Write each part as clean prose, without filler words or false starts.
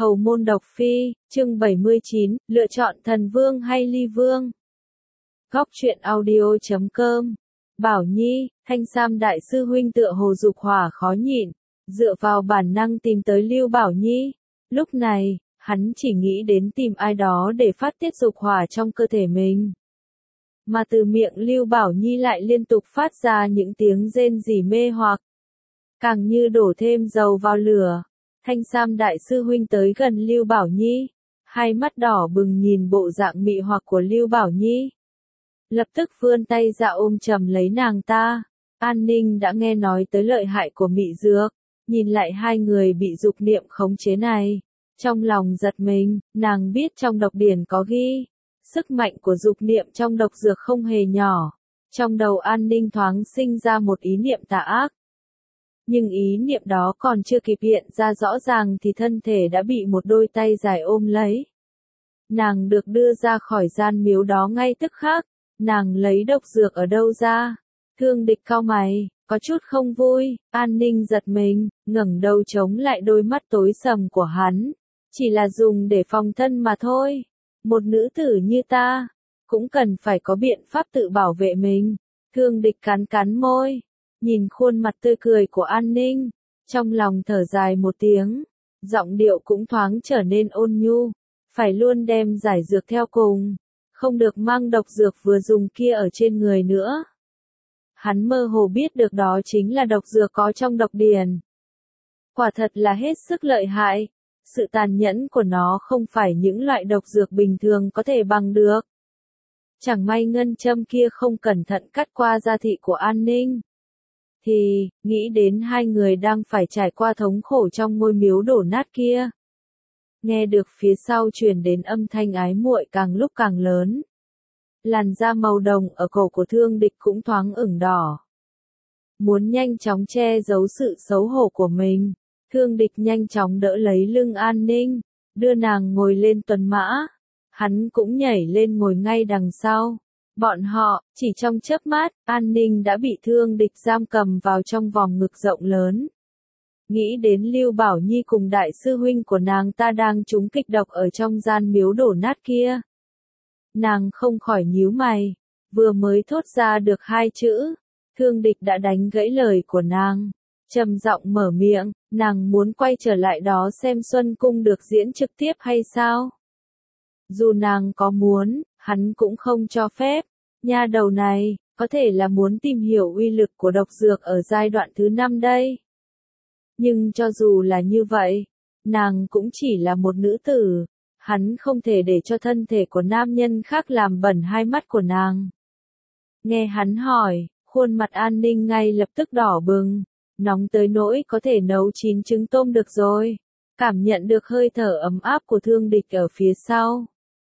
Hầu môn độc phi, chương 79, lựa chọn thần vương hay ly vương. Góc truyện audio.com. Bảo Nhi, Thanh Sam đại sư huynh tựa hồ dục hỏa khó nhịn, dựa vào bản năng tìm tới Lưu Bảo Nhi. Lúc này, hắn chỉ nghĩ đến tìm ai đó để phát tiết dục hỏa trong cơ thể mình. Mà từ miệng Lưu Bảo Nhi lại liên tục phát ra những tiếng rên rỉ mê hoặc. Càng như đổ thêm dầu vào lửa. Thanh Sam đại sư huynh tới gần Lưu Bảo Nhi, hai mắt đỏ bừng nhìn bộ dạng mị hoặc của Lưu Bảo Nhi. Lập tức vươn tay ra ôm chầm lấy nàng ta. An Ninh đã nghe nói tới lợi hại của mị dược, nhìn lại hai người bị dục niệm khống chế này. Trong lòng giật mình, nàng biết trong độc điển có ghi, sức mạnh của dục niệm trong độc dược không hề nhỏ. Trong đầu An Ninh thoáng sinh ra một ý niệm tà ác. Nhưng ý niệm đó còn chưa kịp hiện ra rõ ràng thì thân thể đã bị một đôi tay dài ôm lấy. Nàng được đưa ra khỏi gian miếu đó ngay tức khắc. Nàng lấy độc dược ở đâu ra? Thương Địch cau mày, có chút không vui. An Ninh giật mình, ngẩng đầu chống lại đôi mắt tối sầm của hắn. Chỉ là dùng để phòng thân mà thôi. Một nữ tử như ta, cũng cần phải có biện pháp tự bảo vệ mình. Thương Địch cắn cắn môi, nhìn khuôn mặt tươi cười của An Ninh, trong lòng thở dài một tiếng, giọng điệu cũng thoáng trở nên ôn nhu, phải luôn đem giải dược theo cùng, không được mang độc dược vừa dùng kia ở trên người nữa. Hắn mơ hồ biết được đó chính là độc dược có trong độc điển. Quả thật là hết sức lợi hại, sự tàn nhẫn của nó không phải những loại độc dược bình thường có thể bằng được. Chẳng may ngân châm kia không cẩn thận cắt qua da thịt của An Ninh. Thì, nghĩ đến hai người đang phải trải qua thống khổ trong ngôi miếu đổ nát kia. Nghe được phía sau truyền đến âm thanh ái muội càng lúc càng lớn. Làn da màu đồng ở cổ của Thương Địch cũng thoáng ửng đỏ. Muốn nhanh chóng che giấu sự xấu hổ của mình, Thương Địch nhanh chóng đỡ lấy lưng An Ninh, đưa nàng ngồi lên tuần mã. Hắn cũng nhảy lên ngồi ngay đằng sau. Bọn họ, chỉ trong chớp mắt, An Ninh đã bị Thương Địch giam cầm vào trong vòng ngực rộng lớn. Nghĩ đến Lưu Bảo Nhi cùng đại sư huynh của nàng ta đang trúng kịch độc ở trong gian miếu đổ nát kia. Nàng không khỏi nhíu mày, vừa mới thốt ra được hai chữ, Thương Địch đã đánh gãy lời của nàng. Trầm giọng mở miệng, nàng muốn quay trở lại đó xem Xuân Cung được diễn trực tiếp hay sao? Dù nàng có muốn, hắn cũng không cho phép. Nha đầu này, có thể là muốn tìm hiểu uy lực của độc dược ở giai đoạn thứ 5 đây. Nhưng cho dù là như vậy, nàng cũng chỉ là một nữ tử. Hắn không thể để cho thân thể của nam nhân khác làm bẩn hai mắt của nàng. Nghe hắn hỏi, khuôn mặt An Ninh ngay lập tức đỏ bừng, nóng tới nỗi có thể nấu chín trứng tôm được rồi. Cảm nhận được hơi thở ấm áp của Thương Địch ở phía sau.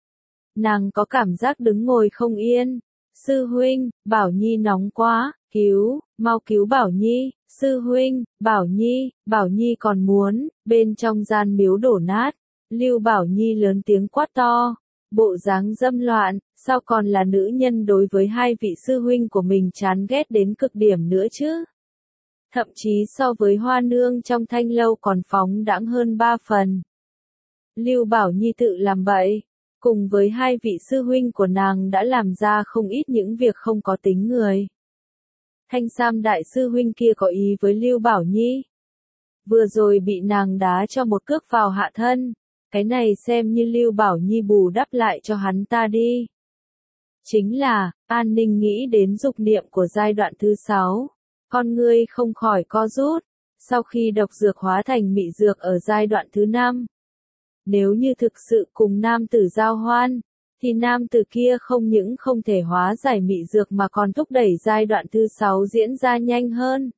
Nàng có cảm giác đứng ngồi không yên. Sư huynh, Bảo Nhi nóng quá, mau cứu Bảo Nhi, sư huynh, Bảo Nhi còn muốn. Bên trong gian miếu đổ nát, Lưu Bảo Nhi lớn tiếng quát to, bộ dáng dâm loạn, sao còn là nữ nhân đối với hai vị sư huynh của mình chán ghét đến cực điểm nữa chứ. Thậm chí so với Hoa Nương trong thanh lâu còn phóng đãng hơn 3 phần. Lưu Bảo Nhi tự làm bậy, cùng với hai vị sư huynh của nàng đã làm ra không ít những việc không có tính người. Thanh Sam đại sư huynh kia có ý với Lưu Bảo Nhi. Vừa rồi bị nàng đá cho một cước vào hạ thân, cái này xem như Lưu Bảo Nhi bù đắp lại cho hắn ta đi. Chính là, An Ninh nghĩ đến dục niệm của giai đoạn thứ 6, con ngươi không khỏi co rút, sau khi độc dược hóa thành mị dược ở giai đoạn thứ 5. Nếu như thực sự cùng nam tử giao hoan, thì nam tử kia không những không thể hóa giải mị dược mà còn thúc đẩy giai đoạn thứ 6 diễn ra nhanh hơn.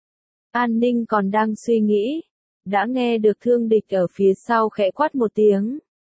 An Ninh còn đang suy nghĩ, đã nghe được Thương Địch ở phía sau khẽ quát một tiếng.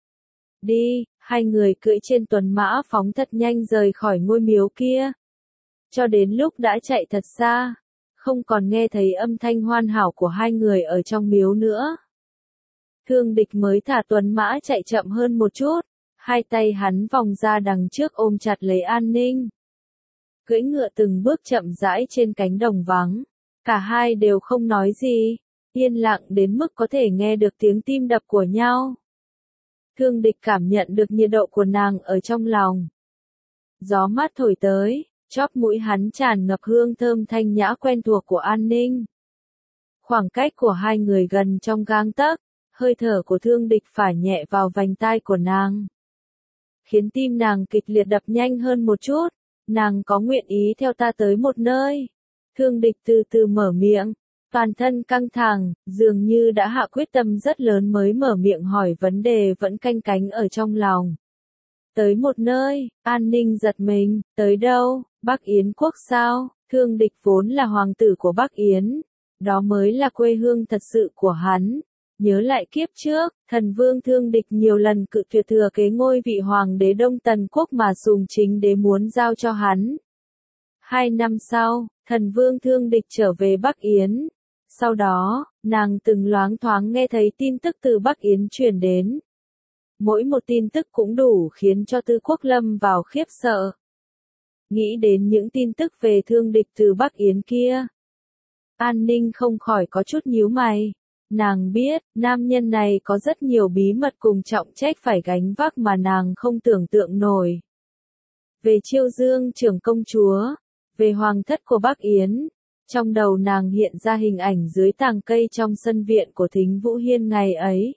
Đi, hai người cưỡi trên tuần mã phóng thật nhanh rời khỏi ngôi miếu kia. Cho đến lúc đã chạy thật xa, không còn nghe thấy âm thanh hoàn hảo của hai người ở trong miếu nữa. Thương Địch mới thả tuần mã chạy chậm hơn một chút, hai tay hắn vòng ra đằng trước ôm chặt lấy An Ninh. Cưỡi ngựa từng bước chậm rãi trên cánh đồng vắng, cả hai đều không nói gì, yên lặng đến mức có thể nghe được tiếng tim đập của nhau. Thương Địch cảm nhận được nhiệt độ của nàng ở trong lòng. Gió mát thổi tới, chóp mũi hắn tràn ngập hương thơm thanh nhã quen thuộc của An Ninh. Khoảng cách của hai người gần trong gang tấc, hơi thở của Thương Địch phả nhẹ vào vành tai của nàng, khiến tim nàng kịch liệt đập nhanh hơn một chút. Nàng có nguyện ý theo ta tới một nơi? Thương Địch từ từ mở miệng, toàn thân căng thẳng, dường như đã hạ quyết tâm rất lớn mới mở miệng hỏi vấn đề vẫn canh cánh ở trong lòng. Tới một nơi, An Ninh giật mình, tới đâu? Bắc Yến quốc sao? Thương Địch vốn là hoàng tử của Bắc Yến, đó mới là quê hương thật sự của hắn. Nhớ lại kiếp trước, thần vương Thương Địch nhiều lần cự tuyệt thừa kế ngôi vị hoàng đế Đông Tần quốc mà Sùng Chính đế muốn giao cho hắn. 2 năm sau, thần vương Thương Địch trở về Bắc Yến. Sau đó, nàng từng loáng thoáng nghe thấy tin tức từ Bắc Yến truyền đến. Mỗi một tin tức cũng đủ khiến cho Tư Quốc lâm vào khiếp sợ. Nghĩ đến những tin tức về Thương Địch từ Bắc Yến kia, An Ninh không khỏi có chút nhíu mày. Nàng biết, nam nhân này có rất nhiều bí mật cùng trọng trách phải gánh vác mà nàng không tưởng tượng nổi. Về Chiêu Dương trưởng công chúa, về hoàng thất của Bắc Yến, trong đầu nàng hiện ra hình ảnh dưới tàng cây trong sân viện của Thính Vũ Hiên ngày ấy.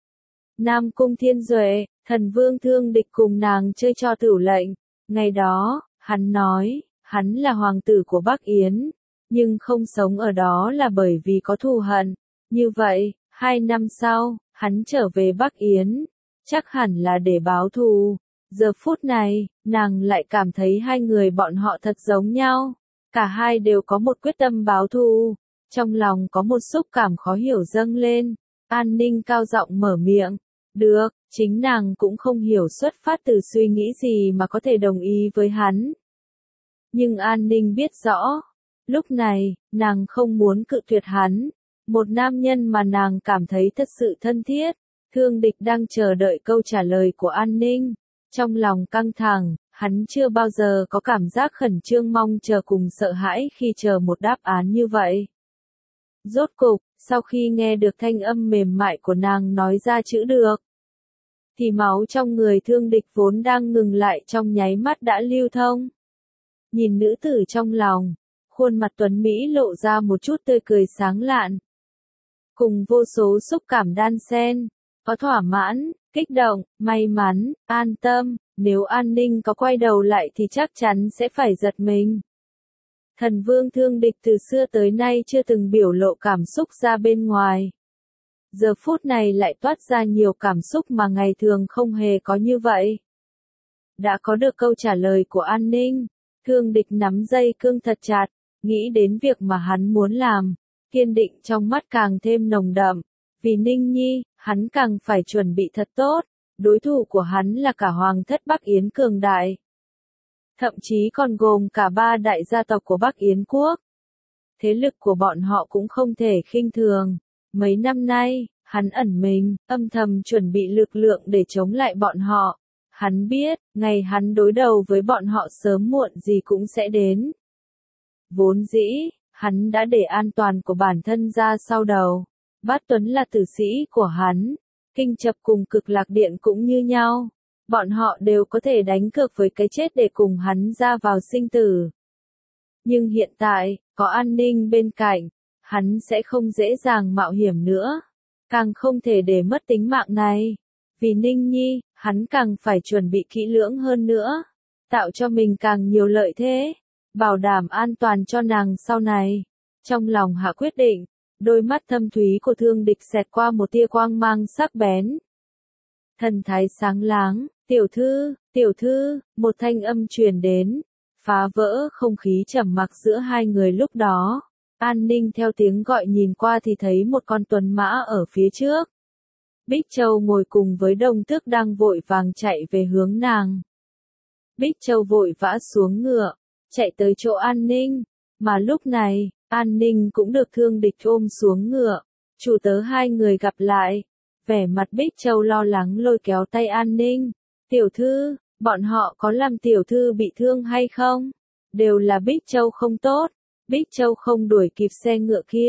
Nam Cung Thiên Duệ, thần vương Thương Địch cùng nàng chơi trò tửu lệnh. Ngày đó, hắn nói, hắn là hoàng tử của Bắc Yến, nhưng không sống ở đó là bởi vì có thù hận. Như vậy, 2 năm sau, hắn trở về Bắc Yến, chắc hẳn là để báo thù. Giờ phút này, nàng lại cảm thấy hai người bọn họ thật giống nhau. Cả hai đều có một quyết tâm báo thù. Trong lòng có một xúc cảm khó hiểu dâng lên. An Ninh cao giọng mở miệng. Được, chính nàng cũng không hiểu xuất phát từ suy nghĩ gì mà có thể đồng ý với hắn. Nhưng An Ninh biết rõ, lúc này, nàng không muốn cự tuyệt hắn. Một nam nhân mà nàng cảm thấy thật sự thân thiết. Thương Địch đang chờ đợi câu trả lời của An Ninh. Trong lòng căng thẳng, hắn chưa bao giờ có cảm giác khẩn trương mong chờ cùng sợ hãi khi chờ một đáp án như vậy. Rốt cục, sau khi nghe được thanh âm mềm mại của nàng nói ra chữ được, thì máu trong người Thương Địch vốn đang ngừng lại trong nháy mắt đã lưu thông. Nhìn nữ tử trong lòng, khuôn mặt tuấn Mỹ lộ ra một chút tươi cười sáng lạn. Cùng vô số xúc cảm đan xen, có thỏa mãn, kích động, may mắn, an tâm, nếu An Ninh có quay đầu lại thì chắc chắn sẽ phải giật mình. Thần vương Thương Địch từ xưa tới nay chưa từng biểu lộ cảm xúc ra bên ngoài. Giờ phút này lại toát ra nhiều cảm xúc mà ngày thường không hề có như vậy. Đã có được câu trả lời của An Ninh, Thương Địch nắm dây cương thật chặt, nghĩ đến việc mà hắn muốn làm, kiên định trong mắt càng thêm nồng đậm. Vì Ninh Nhi, hắn càng phải chuẩn bị thật tốt, đối thủ của hắn là cả hoàng thất Bắc Yến cường đại. Thậm chí còn gồm cả 3 đại gia tộc của Bắc Yến quốc. Thế lực của bọn họ cũng không thể khinh thường. Mấy năm nay, hắn ẩn mình, âm thầm chuẩn bị lực lượng để chống lại bọn họ. Hắn biết, ngày hắn đối đầu với bọn họ sớm muộn gì cũng sẽ đến. Vốn dĩ, hắn đã để an toàn của bản thân ra sau đầu. Bát Tuấn là tử sĩ của hắn, Kinh Chập cùng Cực Lạc Điện cũng như nhau. Bọn họ đều có thể đánh cược với cái chết để cùng hắn ra vào sinh tử. Nhưng hiện tại, có An Ninh bên cạnh, hắn sẽ không dễ dàng mạo hiểm nữa. Càng không thể để mất tính mạng này. Vì Ninh Nhi, hắn càng phải chuẩn bị kỹ lưỡng hơn nữa. Tạo cho mình càng nhiều lợi thế. Bảo đảm an toàn cho nàng sau này. Trong lòng hạ quyết định, đôi mắt thâm thúy của Thương Địch xẹt qua một tia quang mang sắc bén. Thần thái sáng láng, tiểu thư, một thanh âm truyền đến, phá vỡ không khí trầm mặc giữa hai người lúc đó. An Ninh theo tiếng gọi nhìn qua thì thấy một con tuấn mã ở phía trước. Bích Châu ngồi cùng với Đông Tước đang vội vàng chạy về hướng nàng. Bích Châu vội vã xuống ngựa, chạy tới chỗ An Ninh, mà lúc này, An Ninh cũng được Thương Địch ôm xuống ngựa. Chủ tớ hai người gặp lại, vẻ mặt Bích Châu lo lắng lôi kéo tay An Ninh. Tiểu thư, bọn họ có làm tiểu thư bị thương hay không? Đều là Bích Châu không tốt. Bích Châu không đuổi kịp xe ngựa kia,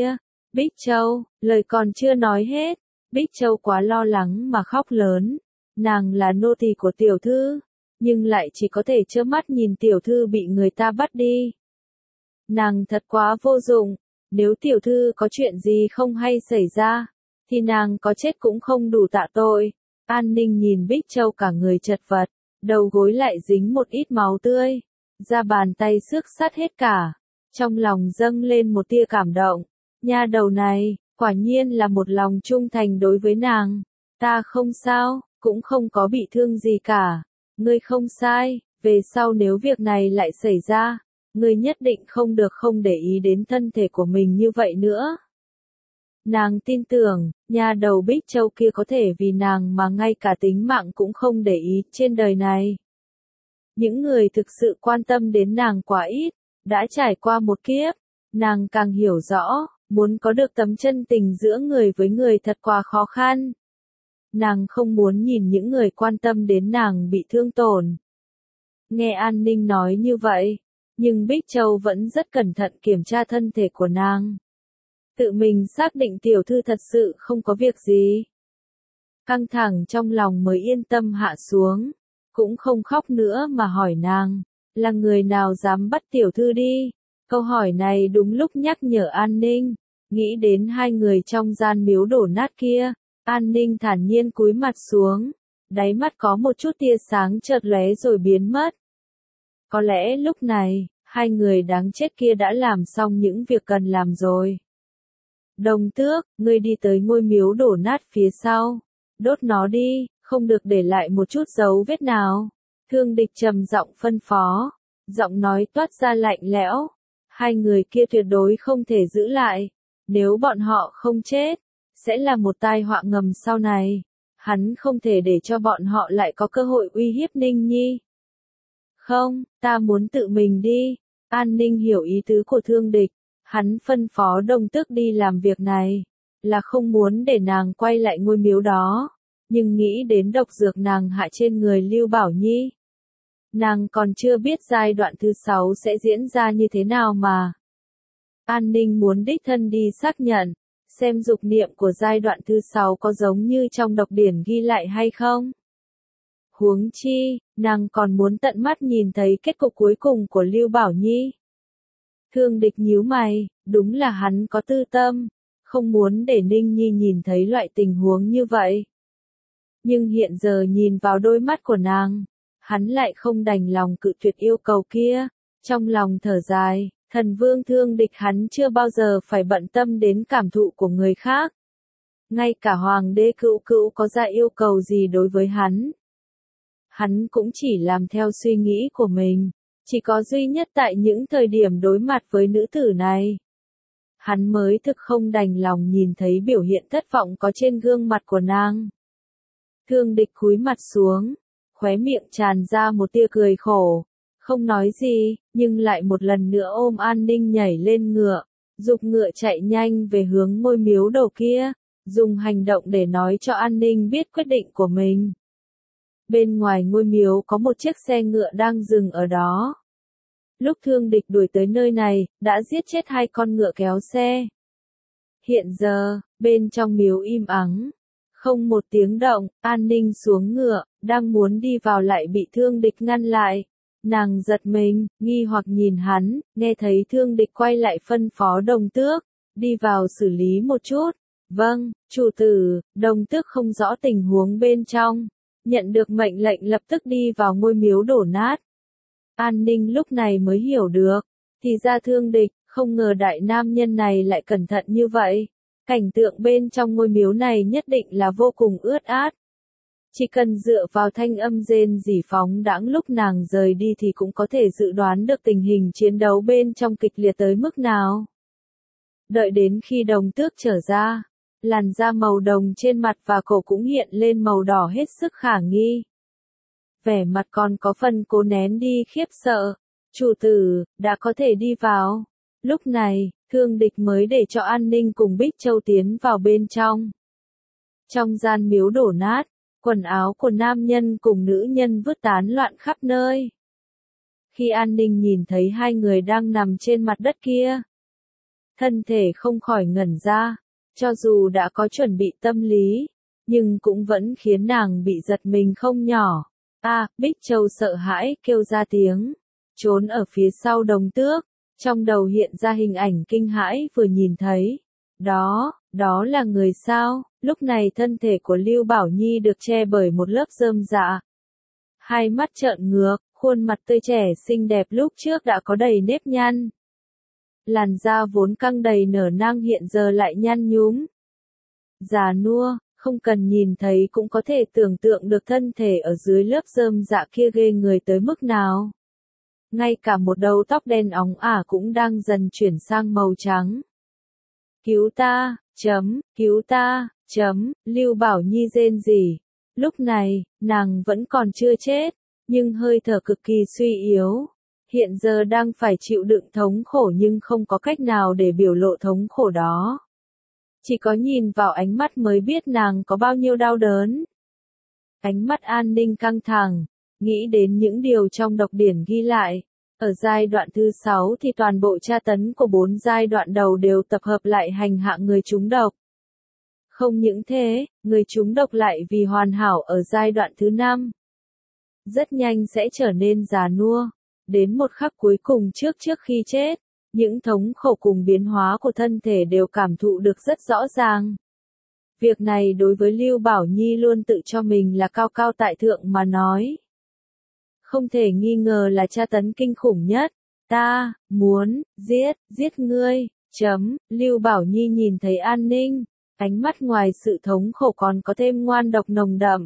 Bích Châu, lời còn chưa nói hết, Bích Châu quá lo lắng mà khóc lớn. Nàng là nô tỳ của tiểu thư, nhưng lại chỉ có thể trơ mắt nhìn tiểu thư bị người ta bắt đi. Nàng thật quá vô dụng, nếu tiểu thư có chuyện gì không hay xảy ra, thì nàng có chết cũng không đủ tạ tội. An Ninh nhìn Bích Châu cả người chật vật, đầu gối lại dính một ít máu tươi, da bàn tay xước sắt hết cả. Trong lòng dâng lên một tia cảm động, nha đầu này, quả nhiên là một lòng trung thành đối với nàng. Ta không sao, cũng không có bị thương gì cả. Ngươi không sai, về sau nếu việc này lại xảy ra, ngươi nhất định không được không để ý đến thân thể của mình như vậy nữa. Nàng tin tưởng, nha đầu Bích Châu kia có thể vì nàng mà ngay cả tính mạng cũng không để ý trên đời này. Những người thực sự quan tâm đến nàng quá ít, đã trải qua một kiếp, nàng càng hiểu rõ, muốn có được tấm chân tình giữa người với người thật quá khó khăn. Nàng không muốn nhìn những người quan tâm đến nàng bị thương tổn. Nghe An Ninh nói như vậy, nhưng Bích Châu vẫn rất cẩn thận kiểm tra thân thể của nàng. Tự mình xác định tiểu thư thật sự không có việc gì. Căng thẳng trong lòng mới yên tâm hạ xuống, cũng không khóc nữa mà hỏi nàng, là người nào dám bắt tiểu thư đi? Câu hỏi này đúng lúc nhắc nhở An Ninh, nghĩ đến hai người trong gian miếu đổ nát kia, An Ninh thản nhiên cúi mặt xuống, đáy mắt có một chút tia sáng chợt lóe rồi biến mất. Có lẽ lúc này, hai người đáng chết kia đã làm xong những việc cần làm rồi. Đồng Tước, ngươi đi tới ngôi miếu đổ nát phía sau, đốt nó đi, không được để lại một chút dấu vết nào. Thương Địch trầm giọng phân phó, giọng nói toát ra lạnh lẽo. Hai người kia tuyệt đối không thể giữ lại, nếu bọn họ không chết, sẽ là một tai họa ngầm sau này. Hắn không thể để cho bọn họ lại có cơ hội uy hiếp Ninh Nhi. Không, ta muốn tự mình đi. An Ninh hiểu ý tứ của Thương Địch. Hắn phân phó Đồng Tước đi làm việc này, là không muốn để nàng quay lại ngôi miếu đó, nhưng nghĩ đến độc dược nàng hạ trên người Lưu Bảo Nhi. Nàng còn chưa biết giai đoạn thứ 6 sẽ diễn ra như thế nào mà. An Ninh muốn đích thân đi xác nhận, xem dục niệm của giai đoạn thứ 6 có giống như trong độc điển ghi lại hay không. Huống chi, nàng còn muốn tận mắt nhìn thấy kết cục cuối cùng của Lưu Bảo Nhi. Thương Địch nhíu mày, đúng là hắn có tư tâm, không muốn để Ninh Nhi nhìn thấy loại tình huống như vậy. Nhưng hiện giờ nhìn vào đôi mắt của nàng, hắn lại không đành lòng cự tuyệt yêu cầu kia, trong lòng thở dài, thần vương Thương Địch hắn chưa bao giờ phải bận tâm đến cảm thụ của người khác. Ngay cả hoàng đế Cửu Cửu có ra yêu cầu gì đối với hắn cũng chỉ làm theo suy nghĩ của mình. Chỉ có duy nhất tại những thời điểm đối mặt với nữ tử này, hắn mới thực không đành lòng nhìn thấy biểu hiện thất vọng có trên gương mặt của nàng. Thương Địch cúi mặt xuống, khóe miệng tràn ra một tia cười khổ, không nói gì, nhưng lại một lần nữa ôm An Ninh nhảy lên ngựa, giục ngựa chạy nhanh về hướng ngôi miếu đầu kia, dùng hành động để nói cho An Ninh biết quyết định của mình. Bên ngoài ngôi miếu có một chiếc xe ngựa đang dừng ở đó. Lúc Thương Địch đuổi tới nơi này, đã giết chết 2 con ngựa kéo xe. Hiện giờ, bên trong miếu im ắng, không một tiếng động, An Ninh xuống ngựa, đang muốn đi vào lại bị Thương Địch ngăn lại. Nàng giật mình, nghi hoặc nhìn hắn, nghe thấy Thương Địch quay lại phân phó Đồng Tước, đi vào xử lý một chút. Vâng, chủ tử. Đồng Tước không rõ tình huống bên trong, nhận được mệnh lệnh lập tức đi vào ngôi miếu đổ nát. An Ninh lúc này mới hiểu được, thì ra Thương Địch, không ngờ đại nam nhân này lại cẩn thận như vậy. Cảnh tượng bên trong ngôi miếu này nhất định là vô cùng ướt át. Chỉ cần dựa vào thanh âm rên rỉ phóng đãng lúc nàng rời đi thì cũng có thể dự đoán được tình hình chiến đấu bên trong kịch liệt tới mức nào. Đợi đến khi Đồng Tước trở ra, làn da màu đồng trên mặt và cổ cũng hiện lên màu đỏ hết sức khả nghi. Vẻ mặt còn có phần cố nén đi khiếp sợ. Chủ tử, đã có thể đi vào. Lúc này, Thương Địch mới để cho An Ninh cùng Bích Châu tiến vào bên trong. Trong gian miếu đổ nát, quần áo của nam nhân cùng nữ nhân vứt tán loạn khắp nơi. Khi An Ninh nhìn thấy hai người đang nằm trên mặt đất kia, thân thể không khỏi ngẩn ra, cho dù đã có chuẩn bị tâm lý, nhưng cũng vẫn khiến nàng bị giật mình không nhỏ. Bích Châu sợ hãi kêu ra tiếng, trốn ở phía sau Đồng Tước, trong đầu hiện ra hình ảnh kinh hãi vừa nhìn thấy. Đó là người sao? Lúc này thân thể của Lưu Bảo Nhi được che bởi một lớp rơm rạ. Hai mắt trợn ngược, khuôn mặt tươi trẻ xinh đẹp lúc trước đã có đầy nếp nhăn. Làn da vốn căng đầy nở nang hiện giờ lại nhăn nhúm. Già nua, không cần nhìn thấy cũng có thể tưởng tượng được thân thể ở dưới lớp rơm rạ kia ghê người tới mức nào. Ngay cả một đầu tóc đen óng ả cũng đang dần chuyển sang màu trắng. Cứu ta, cứu ta, Lưu Bảo Nhi rên rỉ. Lúc này, nàng vẫn còn chưa chết, nhưng hơi thở cực kỳ suy yếu. Hiện giờ đang phải chịu đựng thống khổ nhưng không có cách nào để biểu lộ thống khổ đó. Chỉ có nhìn vào ánh mắt mới biết nàng có bao nhiêu đau đớn. Ánh mắt An Ninh căng thẳng, nghĩ đến những điều trong độc điển ghi lại. Ở giai đoạn thứ 6 thì toàn bộ tra tấn của 4 giai đoạn đầu đều tập hợp lại hành hạ người trúng độc. Không những thế, người trúng độc lại vì hoàn hảo ở giai đoạn thứ 5. Rất nhanh sẽ trở nên già nua. Đến một khắc cuối cùng trước khi chết, những thống khổ cùng biến hóa của thân thể đều cảm thụ được rất rõ ràng. Việc này đối với Lưu Bảo Nhi luôn tự cho mình là cao cao tại thượng mà nói. Không thể nghi ngờ là tra tấn kinh khủng nhất. Ta, muốn, giết ngươi, Lưu Bảo Nhi nhìn thấy An Ninh, ánh mắt ngoài sự thống khổ còn có thêm ngoan độc nồng đậm.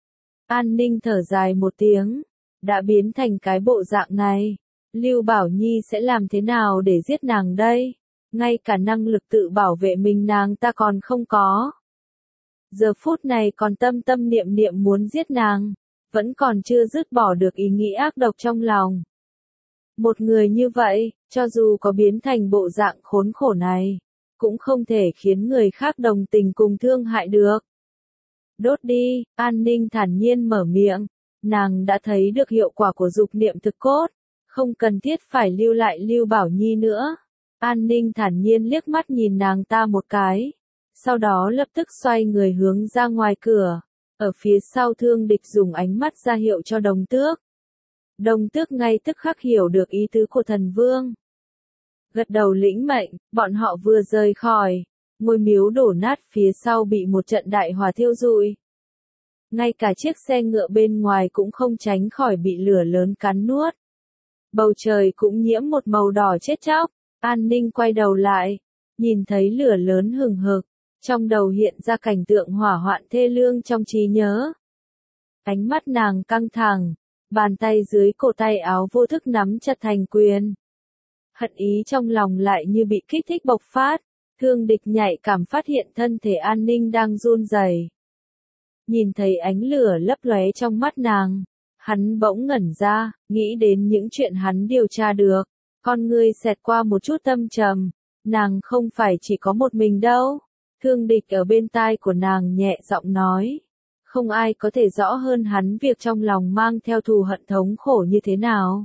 An Ninh thở dài một tiếng, đã biến thành cái bộ dạng này. Lưu Bảo Nhi sẽ làm thế nào để giết nàng đây? Ngay cả năng lực tự bảo vệ mình nàng ta còn không có. Giờ phút này còn tâm niệm muốn giết nàng, vẫn còn chưa dứt bỏ được ý nghĩ ác độc trong lòng. Một người như vậy, cho dù có biến thành bộ dạng khốn khổ này, cũng không thể khiến người khác đồng tình cùng thương hại được. Đốt đi, An Ninh thản nhiên mở miệng, nàng đã thấy được hiệu quả của dục niệm thực cốt, không cần thiết phải lưu lại Lưu Bảo Nhi nữa. An Ninh thản nhiên liếc mắt nhìn nàng ta một cái, sau đó lập tức xoay người hướng ra ngoài cửa. Ở phía sau Thương Địch dùng ánh mắt ra hiệu cho Đồng Tước. Đồng Tước ngay tức khắc hiểu được ý tứ của thần vương. Gật đầu lĩnh mệnh, bọn họ vừa rời khỏi, ngôi miếu đổ nát phía sau bị một trận đại hỏa thiêu rụi. Ngay cả chiếc xe ngựa bên ngoài cũng không tránh khỏi bị lửa lớn cắn nuốt. Bầu trời cũng nhiễm một màu đỏ chết chóc. An Ninh quay đầu lại, nhìn thấy lửa lớn hừng hực, trong đầu hiện ra cảnh tượng hỏa hoạn thê lương trong trí nhớ. Ánh mắt nàng căng thẳng, bàn tay dưới cổ tay áo vô thức nắm chặt thành quyền. Hận ý trong lòng lại như bị kích thích bộc phát, Thương Địch nhạy cảm phát hiện thân thể An Ninh đang run rẩy. Nhìn thấy ánh lửa lấp lóe trong mắt nàng, hắn bỗng ngẩn ra, nghĩ đến những chuyện hắn điều tra được, con ngươi xẹt qua một chút tâm trầm, nàng không phải chỉ có một mình đâu. Thương Địch ở bên tai của nàng nhẹ giọng nói, không ai có thể rõ hơn hắn việc trong lòng mang theo thù hận thống khổ như thế nào.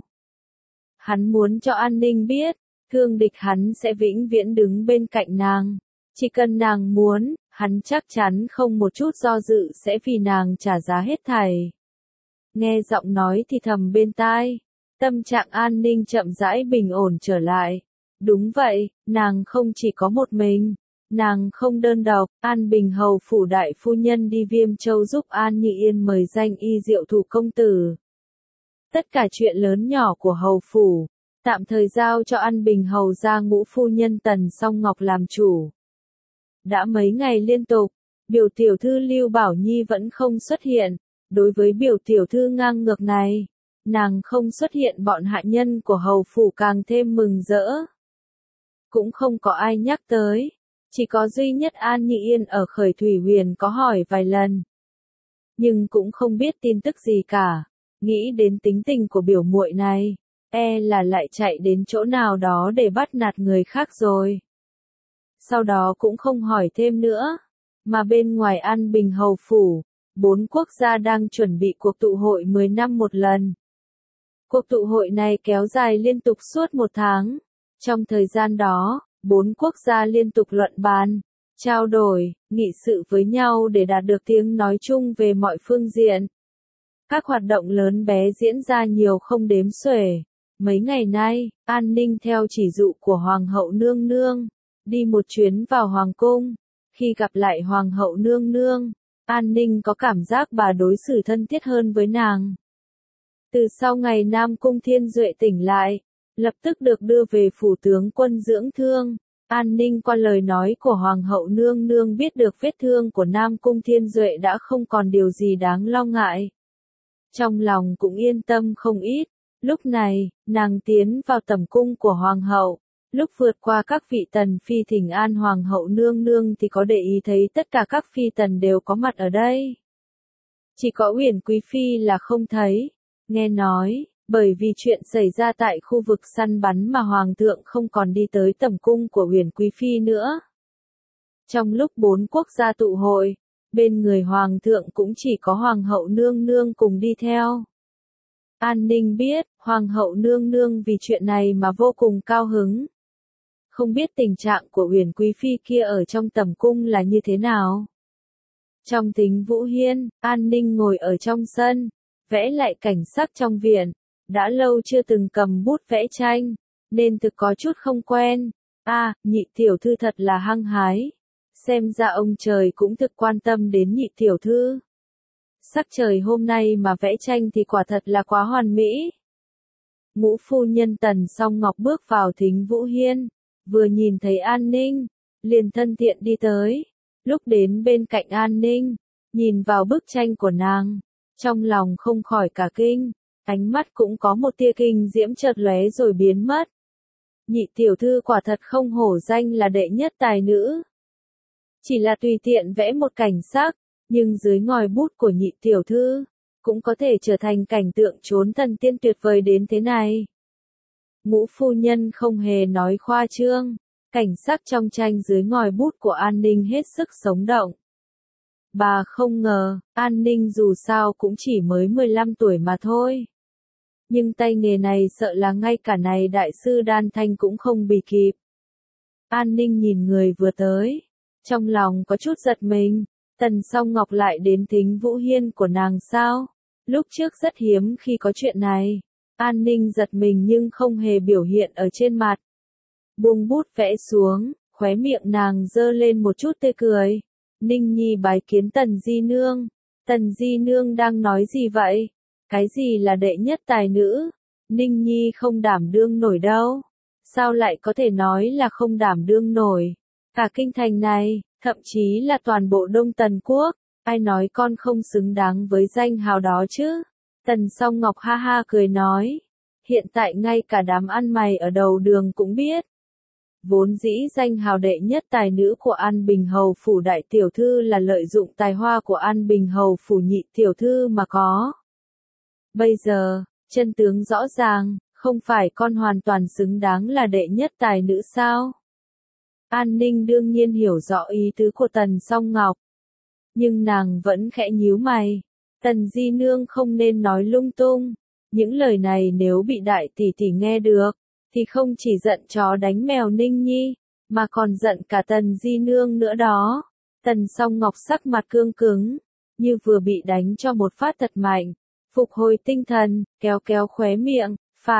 Hắn muốn cho An Ninh biết, Thương Địch hắn sẽ vĩnh viễn đứng bên cạnh nàng, chỉ cần nàng muốn, hắn chắc chắn không một chút do dự sẽ vì nàng trả giá hết thảy. Nghe giọng nói thì thầm bên tai, tâm trạng An Ninh chậm rãi bình ổn trở lại. Đúng vậy, nàng không chỉ có một mình. Nàng không đơn độc, An Bình Hầu phủ đại phu nhân đi Viêm Châu giúp An Nhị Yên mời danh y diệu thủ công tử. Tất cả chuyện lớn nhỏ của hầu phủ, tạm thời giao cho An Bình Hầu gia ngũ phu nhân Tần Song Ngọc làm chủ. Đã mấy ngày liên tục, biểu tiểu thư Lưu Bảo Nhi vẫn không xuất hiện. Đối với biểu tiểu thư ngang ngược này, nàng không xuất hiện bọn hạ nhân của hầu phủ càng thêm mừng rỡ. Cũng không có ai nhắc tới. Chỉ có duy nhất An Nhị Yên ở Khởi Thủy Huyền có hỏi vài lần. Nhưng cũng không biết tin tức gì cả. Nghĩ đến tính tình của biểu muội này, là lại chạy đến chỗ nào đó để bắt nạt người khác rồi. Sau đó cũng không hỏi thêm nữa. Mà bên ngoài An Bình Hầu phủ, 4 quốc gia đang chuẩn bị cuộc tụ hội 10 năm một lần. Cuộc tụ hội này kéo dài liên tục suốt 1 tháng. Trong thời gian đó, 4 quốc gia liên tục luận bàn, trao đổi, nghị sự với nhau để đạt được tiếng nói chung về mọi phương diện. Các hoạt động lớn bé diễn ra nhiều không đếm xuể. Mấy ngày nay, An Ninh theo chỉ dụ của Hoàng hậu nương nương, đi một chuyến vào Hoàng cung. Khi gặp lại Hoàng hậu nương nương, An Ninh có cảm giác bà đối xử thân thiết hơn với nàng. Từ sau ngày Nam Cung Thiên Duệ tỉnh lại, lập tức được đưa về phủ tướng quân dưỡng thương, An Ninh qua lời nói của Hoàng hậu nương nương biết được vết thương của Nam Cung Thiên Duệ đã không còn điều gì đáng lo ngại. Trong lòng cũng yên tâm không ít. Lúc này, nàng tiến vào tẩm cung của Hoàng hậu. Lúc vượt qua các vị tần phi thỉnh an Hoàng hậu nương nương thì có để ý thấy tất cả các phi tần đều có mặt ở đây. Chỉ có Uyển Quý Phi là không thấy. Nghe nói, bởi vì chuyện xảy ra tại khu vực săn bắn mà Hoàng thượng không còn đi tới tẩm cung của Uyển Quý Phi nữa. Trong lúc 4 quốc gia tụ hội, bên người Hoàng thượng cũng chỉ có Hoàng hậu nương nương cùng đi theo. An Ninh biết, Hoàng hậu nương nương vì chuyện này mà vô cùng cao hứng. Không biết tình trạng của Uyển Quý Phi kia ở trong tẩm cung là như thế nào. Trong Thính Vũ Hiên, An Ninh ngồi ở trong sân, vẽ lại cảnh sắc trong viện. Đã lâu chưa từng cầm bút vẽ tranh, nên thực có chút không quen. Nhị tiểu thư thật là hăng hái. Xem ra ông trời cũng thực quan tâm đến nhị tiểu thư. Sắc trời hôm nay mà vẽ tranh thì quả thật là quá hoàn mỹ. Ngũ phu nhân Tần Song Ngọc bước vào Thính Vũ Hiên, vừa nhìn thấy An Ninh, liền thân thiện đi tới. Lúc đến bên cạnh An Ninh, nhìn vào bức tranh của nàng, trong lòng không khỏi cả kinh, ánh mắt cũng có một tia kinh diễm chợt lóe rồi biến mất. Nhị tiểu thư quả thật không hổ danh là đệ nhất tài nữ. Chỉ là tùy tiện vẽ một cảnh sắc, nhưng dưới ngòi bút của nhị tiểu thư, cũng có thể trở thành cảnh tượng chốn thần tiên tuyệt vời đến thế này. Ngũ phu nhân không hề nói khoa trương, cảnh sắc trong tranh dưới ngòi bút của An Ninh hết sức sống động. Bà không ngờ, An Ninh dù sao cũng chỉ mới 15 tuổi mà thôi. Nhưng tay nghề này sợ là ngay cả này đại sư Đan Thanh cũng không bì kịp. An Ninh nhìn người vừa tới, trong lòng có chút giật mình. Tần Song Ngọc lại đến Thính Vũ Hiên của nàng sao? Lúc trước rất hiếm khi có chuyện này. An Ninh giật mình nhưng không hề biểu hiện ở trên mặt. Buông bút vẽ xuống, khóe miệng nàng giơ lên một chút tươi cười. Ninh Nhi bái kiến Tần Di Nương. Tần Di Nương đang nói gì vậy? Cái gì là đệ nhất tài nữ? Ninh Nhi không đảm đương nổi đâu. Sao lại có thể nói là không đảm đương nổi? Cả kinh thành này, thậm chí là toàn bộ Đông Tần Quốc, ai nói con không xứng đáng với danh hào đó chứ? Tần Song Ngọc ha ha cười nói, hiện tại ngay cả đám ăn mày ở đầu đường cũng biết. Vốn dĩ danh hào đệ nhất tài nữ của An Bình Hầu phủ đại tiểu thư là lợi dụng tài hoa của An Bình Hầu phủ nhị tiểu thư mà có. Bây giờ, chân tướng rõ ràng, không phải con hoàn toàn xứng đáng là đệ nhất tài nữ sao? An Ninh đương nhiên hiểu rõ ý tứ của Tần Song Ngọc. Nhưng nàng vẫn khẽ nhíu mày. Tần Di Nương không nên nói lung tung. Những lời này nếu bị đại tỷ tỷ nghe được, thì không chỉ giận chó đánh mèo Ninh Nhi, mà còn giận cả Tần Di Nương nữa đó. Tần Song Ngọc sắc mặt cương cứng, như vừa bị đánh cho một phát thật mạnh. Phục hồi tinh thần, kéo kéo khóe miệng,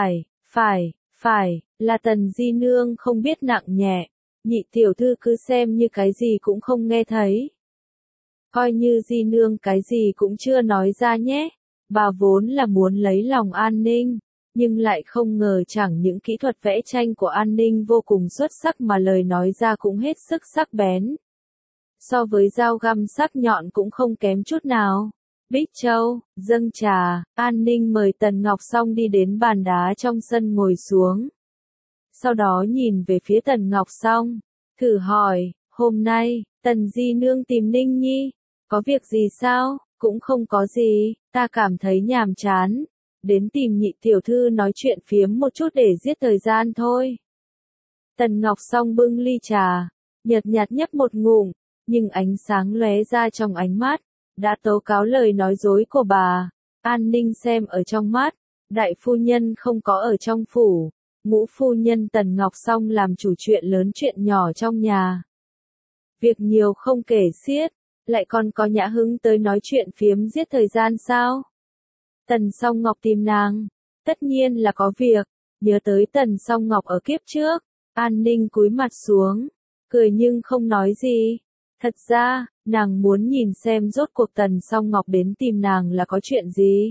phải, là Tần Di Nương không biết nặng nhẹ. Nhị tiểu thư cứ xem như cái gì cũng không nghe thấy. Coi như Di Nương cái gì cũng chưa nói ra nhé. Bà vốn là muốn lấy lòng An Ninh, nhưng lại không ngờ chẳng những kỹ thuật vẽ tranh của An Ninh vô cùng xuất sắc mà lời nói ra cũng hết sức sắc bén. So với dao găm sắc nhọn cũng không kém chút nào. Bích Châu, dâng trà, An Ninh mời Tần Ngọc Song đi đến bàn đá trong sân ngồi xuống. Sau đó nhìn về phía Tần Ngọc Song, thử hỏi, hôm nay, Tần Di Nương tìm Ninh Nhi, có việc gì sao? Cũng không có gì, ta cảm thấy nhàm chán, đến tìm nhị tiểu thư nói chuyện phiếm một chút để giết thời gian thôi. Tần Ngọc Song bưng ly trà, nhợt nhạt nhấp một ngụm, nhưng ánh sáng lóe ra trong ánh mắt, đã tố cáo lời nói dối của bà. An Ninh xem ở trong mắt, đại phu nhân không có ở trong phủ, Ngũ phu nhân Tần Ngọc Song làm chủ chuyện lớn chuyện nhỏ trong nhà. Việc nhiều không kể xiết, lại còn có nhã hứng tới nói chuyện phiếm giết thời gian sao? Tần Song Ngọc tìm nàng, tất nhiên là có việc, nhớ tới Tần Song Ngọc ở kiếp trước, An Ninh cúi mặt xuống, cười nhưng không nói gì. Thật ra, nàng muốn nhìn xem rốt cuộc Tần Song Ngọc đến tìm nàng là có chuyện gì.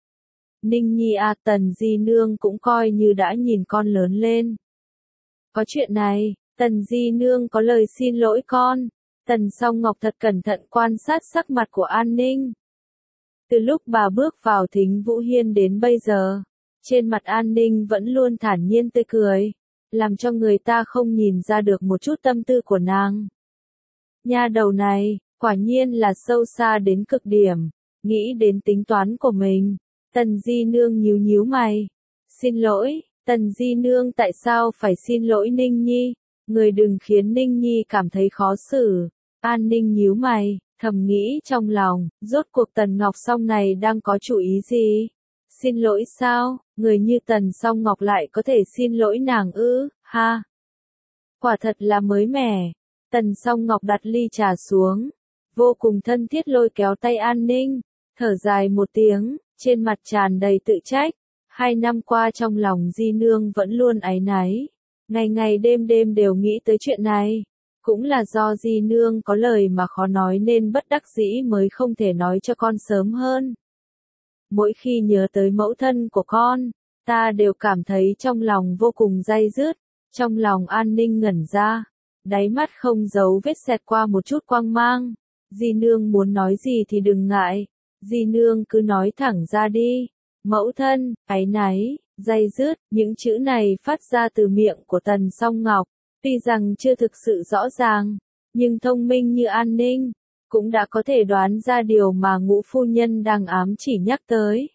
Ninh Nhi à, Tần Di Nương cũng coi như đã nhìn con lớn lên. Có chuyện này, Tần Di Nương có lời xin lỗi con. Tần Song Ngọc thật cẩn thận quan sát sắc mặt của An Ninh. Từ lúc bà bước vào Thính Vũ Hiên đến bây giờ, trên mặt An Ninh vẫn luôn thản nhiên tươi cười, làm cho người ta không nhìn ra được một chút tâm tư của nàng. Nha đầu này, quả nhiên là sâu xa đến cực điểm, nghĩ đến tính toán của mình. Tần Di Nương nhíu nhíu mày. Xin lỗi, Tần Di Nương tại sao phải xin lỗi Ninh Nhi? Người đừng khiến Ninh Nhi cảm thấy khó xử. An Ninh nhíu mày, thầm nghĩ trong lòng, rốt cuộc Tần Ngọc Song này đang có chủ ý gì? Xin lỗi sao? Người như Tần Song Ngọc lại có thể xin lỗi nàng ư? Ha! Quả thật là mới mẻ. Tần Song Ngọc đặt ly trà xuống, vô cùng thân thiết lôi kéo tay An Ninh, thở dài một tiếng, trên mặt tràn đầy tự trách. 2 năm qua trong lòng Di Nương vẫn luôn áy náy, ngày ngày đêm đêm đều nghĩ tới chuyện này. Cũng là do Di Nương có lời mà khó nói nên bất đắc dĩ mới không thể nói cho con sớm hơn. Mỗi khi nhớ tới mẫu thân của con, ta đều cảm thấy trong lòng vô cùng day dứt. Trong lòng An Ninh ngẩn ra, đáy mắt không giấu vết xẹt qua một chút quang mang. Di Nương muốn nói gì thì đừng ngại, Di Nương cứ nói thẳng ra đi. Mẫu thân, áy náy, day dứt, những chữ này phát ra từ miệng của Tần Song Ngọc, tuy rằng chưa thực sự rõ ràng, nhưng thông minh như An Ninh, cũng đã có thể đoán ra điều mà Ngũ phu nhân đang ám chỉ nhắc tới.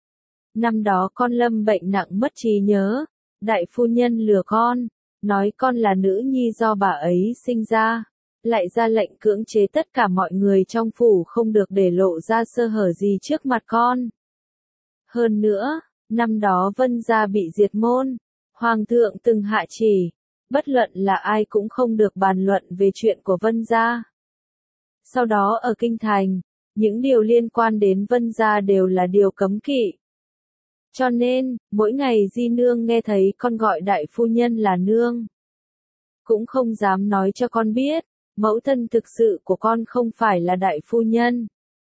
Năm đó con lâm bệnh nặng mất trí nhớ, đại phu nhân lừa con, nói con là nữ nhi do bà ấy sinh ra, lại ra lệnh cưỡng chế tất cả mọi người trong phủ không được để lộ ra sơ hở gì trước mặt con. Hơn nữa, năm đó Vân gia bị diệt môn, Hoàng thượng từng hạ chỉ, bất luận là ai cũng không được bàn luận về chuyện của Vân gia. Sau đó ở Kinh Thành, những điều liên quan đến Vân gia đều là điều cấm kỵ. Cho nên, mỗi ngày Di Nương nghe thấy con gọi đại phu nhân là nương, cũng không dám nói cho con biết, mẫu thân thực sự của con không phải là đại phu nhân.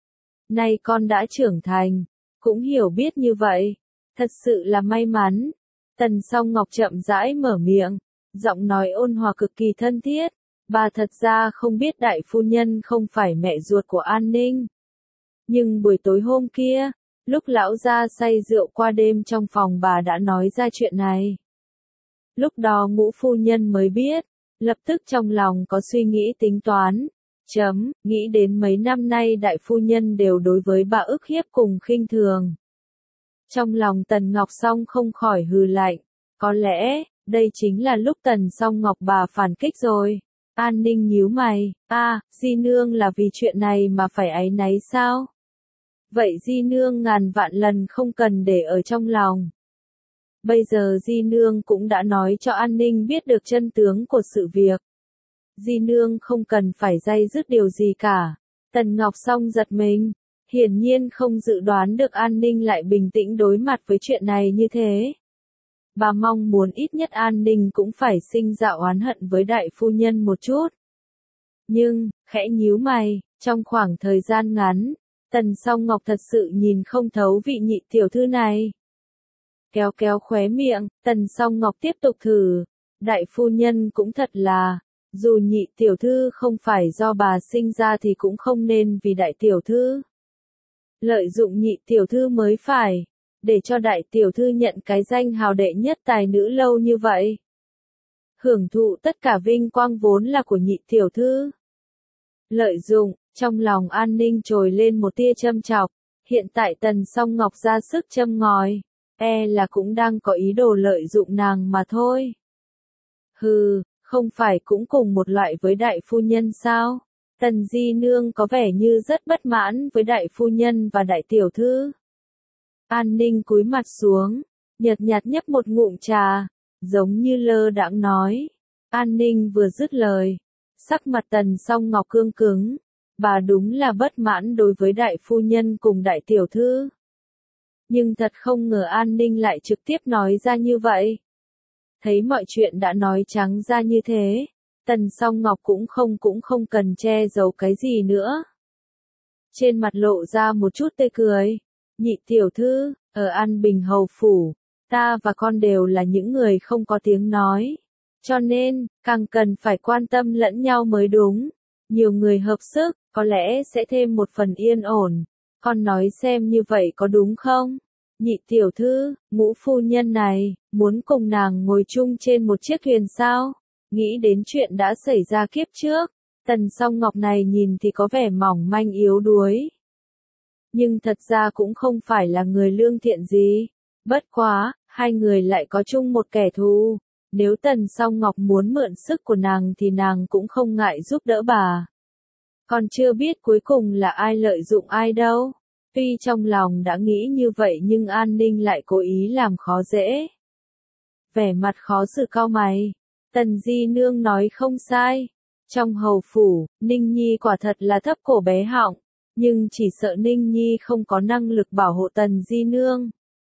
Nay con đã trưởng thành, cũng hiểu biết như vậy, thật sự là may mắn. Tần Song Ngọc chậm rãi mở miệng, giọng nói ôn hòa cực kỳ thân thiết. Bà thật ra không biết đại phu nhân không phải mẹ ruột của An Ninh. Nhưng buổi tối hôm kia, lúc lão gia say rượu qua đêm trong phòng bà đã nói ra chuyện này. Lúc đó Ngũ phu nhân mới biết, lập tức trong lòng có suy nghĩ tính toán. Nghĩ đến mấy năm nay đại phu nhân đều đối với bà ức hiếp cùng khinh thường. Trong lòng Tần Ngọc Song không khỏi hừ lạnh, có lẽ, đây chính là lúc Tần Song Ngọc bà phản kích rồi. An Ninh nhíu mày, Di Nương là vì chuyện này mà phải áy náy sao? Vậy Di Nương ngàn vạn lần không cần để ở trong lòng. Bây giờ Di Nương cũng đã nói cho An Ninh biết được chân tướng của sự việc. Di Nương không cần phải day dứt điều gì cả. Tần Ngọc Song giật mình, hiển nhiên không dự đoán được An Ninh lại bình tĩnh đối mặt với chuyện này như thế. Bà mong muốn ít nhất An Ninh cũng phải sinh ra oán hận với đại phu nhân một chút. Nhưng, khẽ nhíu mày, trong khoảng thời gian ngắn, Tần Song Ngọc thật sự nhìn không thấu vị nhị tiểu thư này. Kéo kéo khóe miệng, Tần Song Ngọc tiếp tục thử. Đại phu nhân cũng thật là, dù nhị tiểu thư không phải do bà sinh ra thì cũng không nên vì đại tiểu thư lợi dụng nhị tiểu thư mới phải, để cho đại tiểu thư nhận cái danh hào đệ nhất tài nữ lâu như vậy. Hưởng thụ tất cả vinh quang vốn là của nhị tiểu thư. Lợi dụng, trong lòng An Ninh trồi lên một tia châm chọc, hiện tại Tần Song Ngọc ra sức châm ngòi, là cũng đang có ý đồ lợi dụng nàng mà thôi. Hừ, không phải cũng cùng một loại với đại phu nhân sao? Tần Di Nương có vẻ như rất bất mãn với đại phu nhân và đại tiểu thư. An Ninh cúi mặt xuống, nhợt nhạt nhấp một ngụm trà, giống như lơ đãng nói. An Ninh vừa dứt lời, sắc mặt Tần Song Ngọc cương cứng, bà đúng là bất mãn đối với đại phu nhân cùng đại tiểu thư. Nhưng thật không ngờ An Ninh lại trực tiếp nói ra như vậy. Thấy mọi chuyện đã nói trắng ra như thế, Tần Song Ngọc cũng không cần che giấu cái gì nữa. Trên mặt lộ ra một chút tươi cười. Nhị tiểu thư, ở An Bình Hầu Phủ, ta và con đều là những người không có tiếng nói. Cho nên, càng cần phải quan tâm lẫn nhau mới đúng. Nhiều người hợp sức, có lẽ sẽ thêm một phần yên ổn. Con nói xem như vậy có đúng không? Nhị tiểu thư, ngũ phu nhân này, muốn cùng nàng ngồi chung trên một chiếc thuyền sao? Nghĩ đến chuyện đã xảy ra kiếp trước, Tần Song Ngọc này nhìn thì có vẻ mỏng manh yếu đuối. Nhưng thật ra cũng không phải là người lương thiện gì. Bất quá, hai người lại có chung một kẻ thù. Nếu Tần Song Ngọc muốn mượn sức của nàng thì nàng cũng không ngại giúp đỡ bà. Còn chưa biết cuối cùng là ai lợi dụng ai đâu. Tuy trong lòng đã nghĩ như vậy nhưng An Ninh lại cố ý làm khó dễ. Vẻ mặt khó xử cau mày. Tần Di Nương nói không sai. Trong hầu phủ, Ninh Nhi quả thật là thấp cổ bé họng. Nhưng chỉ sợ Ninh Nhi không có năng lực bảo hộ Tần Di Nương.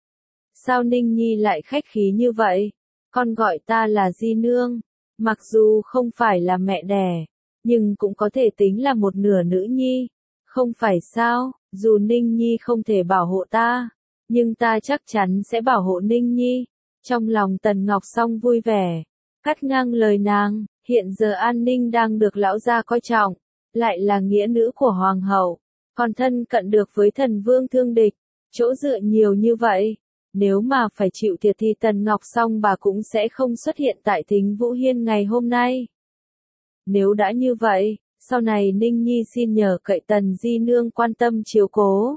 Sao Ninh Nhi lại khách khí như vậy? Con gọi ta là Di Nương. Mặc dù không phải là mẹ đẻ, nhưng cũng có thể tính là một nửa nữ nhi. Không phải sao, dù Ninh Nhi không thể bảo hộ ta, nhưng ta chắc chắn sẽ bảo hộ Ninh Nhi. Trong lòng Tần Ngọc Song vui vẻ, cắt ngang lời nàng, hiện giờ An Ninh đang được lão gia coi trọng, lại là nghĩa nữ của hoàng hậu, còn thân cận được với thần vương thương địch, chỗ dựa nhiều như vậy. Nếu mà phải chịu thiệt thì Tần Ngọc Song bà cũng sẽ không xuất hiện tại Thính Vũ Hiên ngày hôm nay. Nếu đã như vậy, sau này Ninh Nhi xin nhờ cậy Tần Di Nương quan tâm chiếu cố.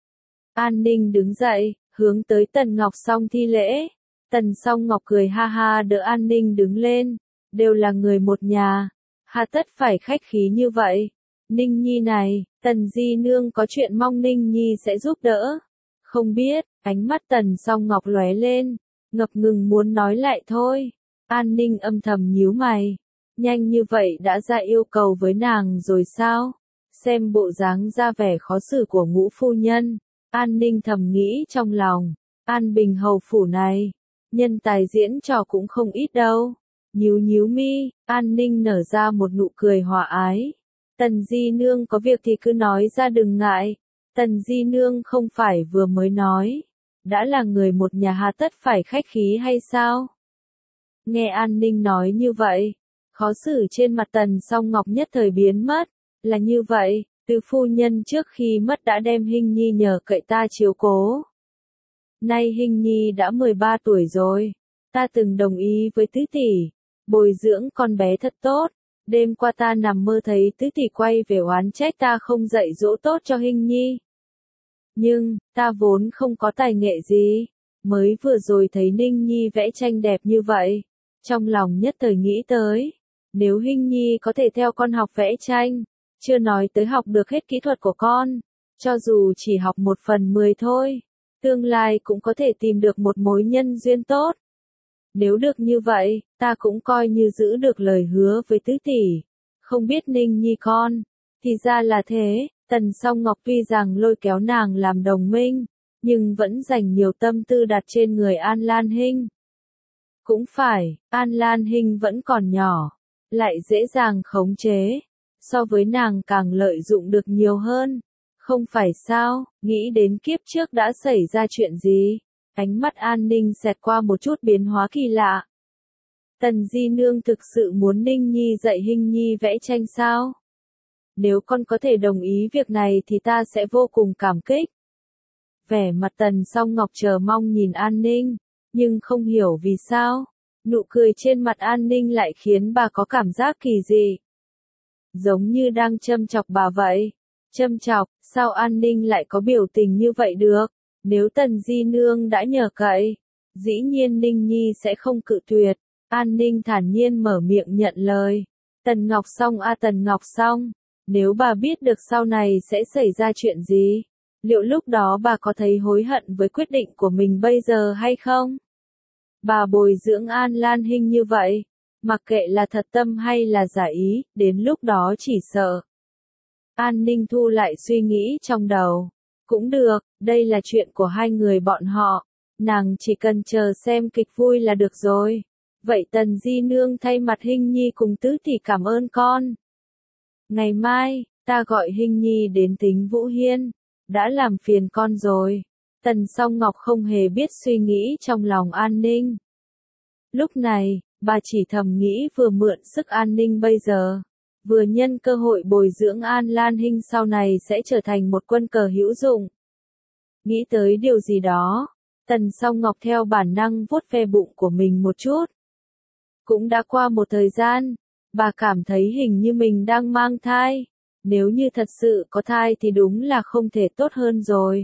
An Ninh đứng dậy, hướng tới Tần Ngọc Song thi lễ. Tần Song Ngọc cười ha ha đỡ An Ninh đứng lên. Đều là người một nhà, hà tất phải khách khí như vậy. Ninh Nhi này, Tần Di Nương có chuyện mong Ninh Nhi sẽ giúp đỡ. Không biết, ánh mắt Tần Song Ngọc lóe lên, ngập ngừng muốn nói lại thôi. An Ninh âm thầm nhíu mày. Nhanh như vậy đã ra yêu cầu với nàng rồi sao? Xem bộ dáng ra vẻ khó xử của ngũ phu nhân. An Ninh thầm nghĩ trong lòng. An Bình Hầu Phủ này, nhân tài diễn trò cũng không ít đâu. Nhíu mi, An Ninh nở ra một nụ cười hòa ái. Tần Di Nương có việc thì cứ nói ra đừng ngại. Tần Di Nương không phải vừa mới nói. Đã là người một nhà hà tất phải khách khí hay sao? Nghe An Ninh nói như vậy, khó xử trên mặt Tần Song Ngọc nhất thời biến mất. Là như vậy, Tứ phu nhân trước khi mất đã đem Hinh Nhi nhờ cậy ta chiếu cố. Nay Hinh Nhi đã 13 tuổi rồi. Ta từng đồng ý với tứ tỷ, bồi dưỡng con bé thật tốt. Đêm qua ta nằm mơ thấy tứ tỷ quay về oán trách ta không dạy dỗ tốt cho Hinh Nhi. Nhưng, ta vốn không có tài nghệ gì. Mới vừa rồi thấy Ninh Nhi vẽ tranh đẹp như vậy. Trong lòng nhất thời nghĩ tới. Nếu Hinh Nhi có thể theo con học vẽ tranh, chưa nói tới học được hết kỹ thuật của con, cho dù chỉ học 1/10 thôi, tương lai cũng có thể tìm được một mối nhân duyên tốt. Nếu được như vậy, ta cũng coi như giữ được lời hứa với tứ tỷ. Không biết Ninh Nhi con, thì ra là thế. Tần Song Ngọc tuy rằng lôi kéo nàng làm đồng minh, nhưng vẫn dành nhiều tâm tư đặt trên người An Lan Hinh. Cũng phải, An Lan Hinh vẫn còn nhỏ, lại dễ dàng khống chế, so với nàng càng lợi dụng được nhiều hơn. Không phải sao, nghĩ đến kiếp trước đã xảy ra chuyện gì, ánh mắt An Ninh xẹt qua một chút biến hóa kỳ lạ. Tần Di Nương thực sự muốn Ninh Nhi dạy Hinh Nhi vẽ tranh sao? Nếu con có thể đồng ý việc này thì ta sẽ vô cùng cảm kích. Vẻ mặt Tần Song Ngọc chờ mong nhìn An Ninh, nhưng không hiểu vì sao, nụ cười trên mặt An Ninh lại khiến bà có cảm giác kỳ dị. Giống như đang châm chọc bà vậy. Châm chọc, sao An Ninh lại có biểu tình như vậy được? Nếu Tần Di Nương đã nhờ cậy, dĩ nhiên Ninh Nhi sẽ không cự tuyệt. An Ninh thản nhiên mở miệng nhận lời. Tần Ngọc Song Tần Ngọc Song, nếu bà biết được sau này sẽ xảy ra chuyện gì, liệu lúc đó bà có thấy hối hận với quyết định của mình bây giờ hay không? Bà bồi dưỡng An Lan Hinh như vậy, mặc kệ là thật tâm hay là giả ý, đến lúc đó chỉ sợ. An Ninh thu lại suy nghĩ trong đầu. Cũng được, đây là chuyện của hai người bọn họ, nàng chỉ cần chờ xem kịch vui là được rồi. Vậy Tần Di Nương thay mặt Hinh Nhi cùng tứ tỷ cảm ơn con. Ngày mai, ta gọi Hinh Nhi đến Tính Vũ Hiên, đã làm phiền con rồi. Tần Song Ngọc không hề biết suy nghĩ trong lòng An Ninh. Lúc này, bà chỉ thầm nghĩ vừa mượn sức An Ninh bây giờ, vừa nhân cơ hội bồi dưỡng An Lan Hinh sau này sẽ trở thành một quân cờ hữu dụng. Nghĩ tới điều gì đó, Tần Song Ngọc theo bản năng vuốt ve bụng của mình một chút. Cũng đã qua một thời gian, bà cảm thấy hình như mình đang mang thai. Nếu như thật sự có thai thì đúng là không thể tốt hơn rồi.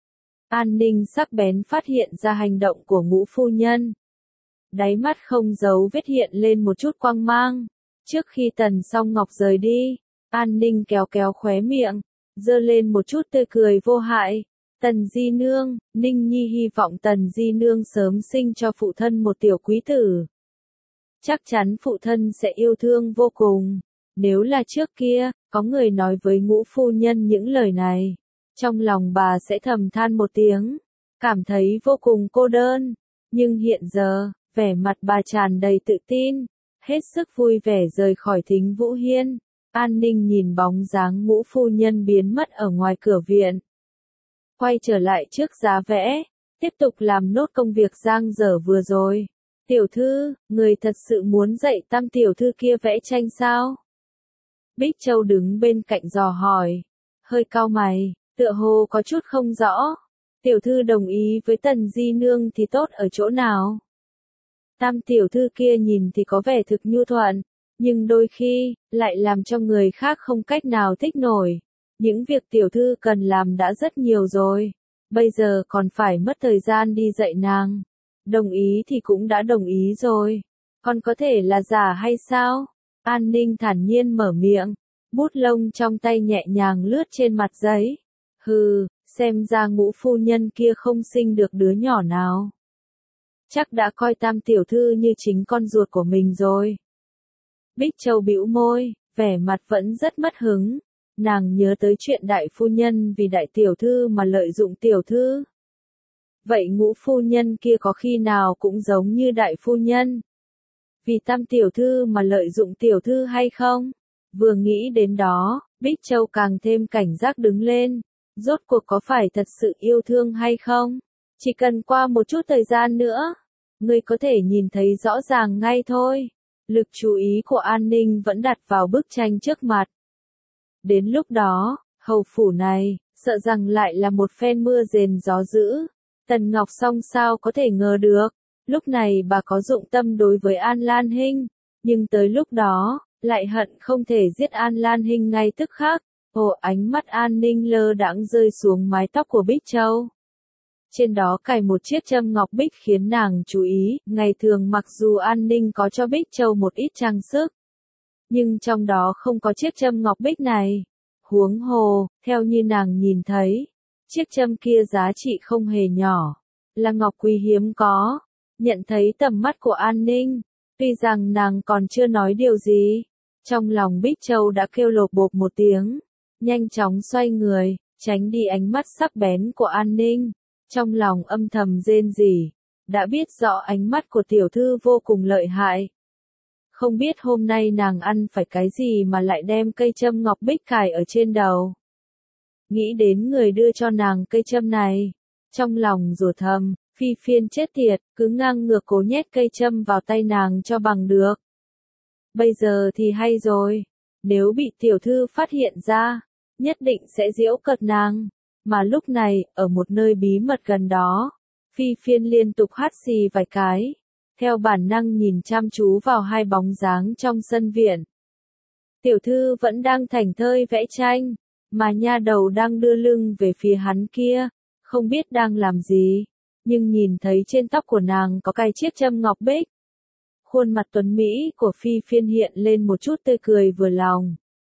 An Ninh sắc bén phát hiện ra hành động của Ngũ phu nhân. Đáy mắt không giấu vết hiện lên một chút quang mang. Trước khi Tần Song Ngọc rời đi, An Ninh kéo kéo khóe miệng, giơ lên một chút tươi cười vô hại. Tần Di Nương, Ninh Nhi hy vọng Tần Di Nương sớm sinh cho phụ thân một tiểu quý tử. Chắc chắn phụ thân sẽ yêu thương vô cùng. Nếu là trước kia, có người nói với Ngũ phu nhân những lời này, trong lòng bà sẽ thầm than một tiếng, cảm thấy vô cùng cô đơn. Nhưng hiện giờ, vẻ mặt bà tràn đầy tự tin, hết sức vui vẻ rời khỏi Thính Vũ Hiên. An Ninh nhìn bóng dáng Ngũ phu nhân biến mất ở ngoài cửa viện. Quay trở lại trước giá vẽ, tiếp tục làm nốt công việc dang dở vừa rồi. Tiểu thư, người thật sự muốn dạy Tam tiểu thư kia vẽ tranh sao? Bích Châu đứng bên cạnh dò hỏi, hơi cau mày, tựa hồ có chút không rõ. Tiểu thư đồng ý với Tần Di Nương thì tốt ở chỗ nào? Tam tiểu thư kia nhìn thì có vẻ thực nhu thuận, nhưng đôi khi, lại làm cho người khác không cách nào thích nổi. Những việc tiểu thư cần làm đã rất nhiều rồi, bây giờ còn phải mất thời gian đi dạy nàng. Đồng ý thì cũng đã đồng ý rồi, còn có thể là giả hay sao? An Ninh thản nhiên mở miệng, bút lông trong tay nhẹ nhàng lướt trên mặt giấy. Hừ, xem ra Ngũ phu nhân kia không sinh được đứa nhỏ nào. Chắc đã coi Tam tiểu thư như chính con ruột của mình rồi. Bích Châu bĩu môi, vẻ mặt vẫn rất mất hứng. Nàng nhớ tới chuyện đại phu nhân vì đại tiểu thư mà lợi dụng tiểu thư. Vậy Ngũ phu nhân kia có khi nào cũng giống như đại phu nhân? Vì Tam tiểu thư mà lợi dụng tiểu thư hay không? Vừa nghĩ đến đó, Bích Châu càng thêm cảnh giác đứng lên. Rốt cuộc có phải thật sự yêu thương hay không? Chỉ cần qua một chút thời gian nữa, người có thể nhìn thấy rõ ràng ngay thôi. Lực chú ý của An Ninh vẫn đặt vào bức tranh trước mặt. Đến lúc đó, hầu phủ này, sợ rằng lại là một phen mưa rền gió dữ. Tần Ngọc Song sao có thể ngờ được, lúc này bà có dụng tâm đối với An Lan Hinh, nhưng tới lúc đó, lại hận không thể giết An Lan Hinh ngay tức khắc. Ánh mắt An Ninh lơ đãng rơi xuống mái tóc của Bích Châu. Trên đó cài một chiếc châm ngọc bích khiến nàng chú ý, ngày thường mặc dù An Ninh có cho Bích Châu một ít trang sức, nhưng trong đó không có chiếc châm ngọc bích này. Huống hồ, theo như nàng nhìn thấy, chiếc châm kia giá trị không hề nhỏ, là ngọc quý hiếm có. Nhận thấy tầm mắt của An Ninh, tuy rằng nàng còn chưa nói điều gì, trong lòng Bích Châu đã kêu lộp bộp một tiếng, nhanh chóng xoay người, tránh đi ánh mắt sắc bén của An Ninh. Trong lòng âm thầm rên rỉ, đã biết rõ ánh mắt của tiểu thư vô cùng lợi hại. Không biết hôm nay nàng ăn phải cái gì mà lại đem cây châm ngọc bích cài ở trên đầu. Nghĩ đến người đưa cho nàng cây châm này, trong lòng rủa thầm, Phi Phiên chết tiệt, cứ ngang ngược cố nhét cây châm vào tay nàng cho bằng được. Bây giờ thì hay rồi, nếu bị tiểu thư phát hiện ra, nhất định sẽ giễu cợt nàng. Mà lúc này, ở một nơi bí mật gần đó, Phi Phiên liên tục hắt xì vài cái, theo bản năng nhìn chăm chú vào hai bóng dáng trong sân viện. Tiểu thư vẫn đang thảnh thơi vẽ tranh, mà nha đầu đang đưa lưng về phía hắn kia, không biết đang làm gì, nhưng nhìn thấy trên tóc của nàng có cài chiếc châm ngọc bích. Khuôn mặt tuấn Mỹ của Phi Phiên hiện lên một chút tươi cười vừa lòng.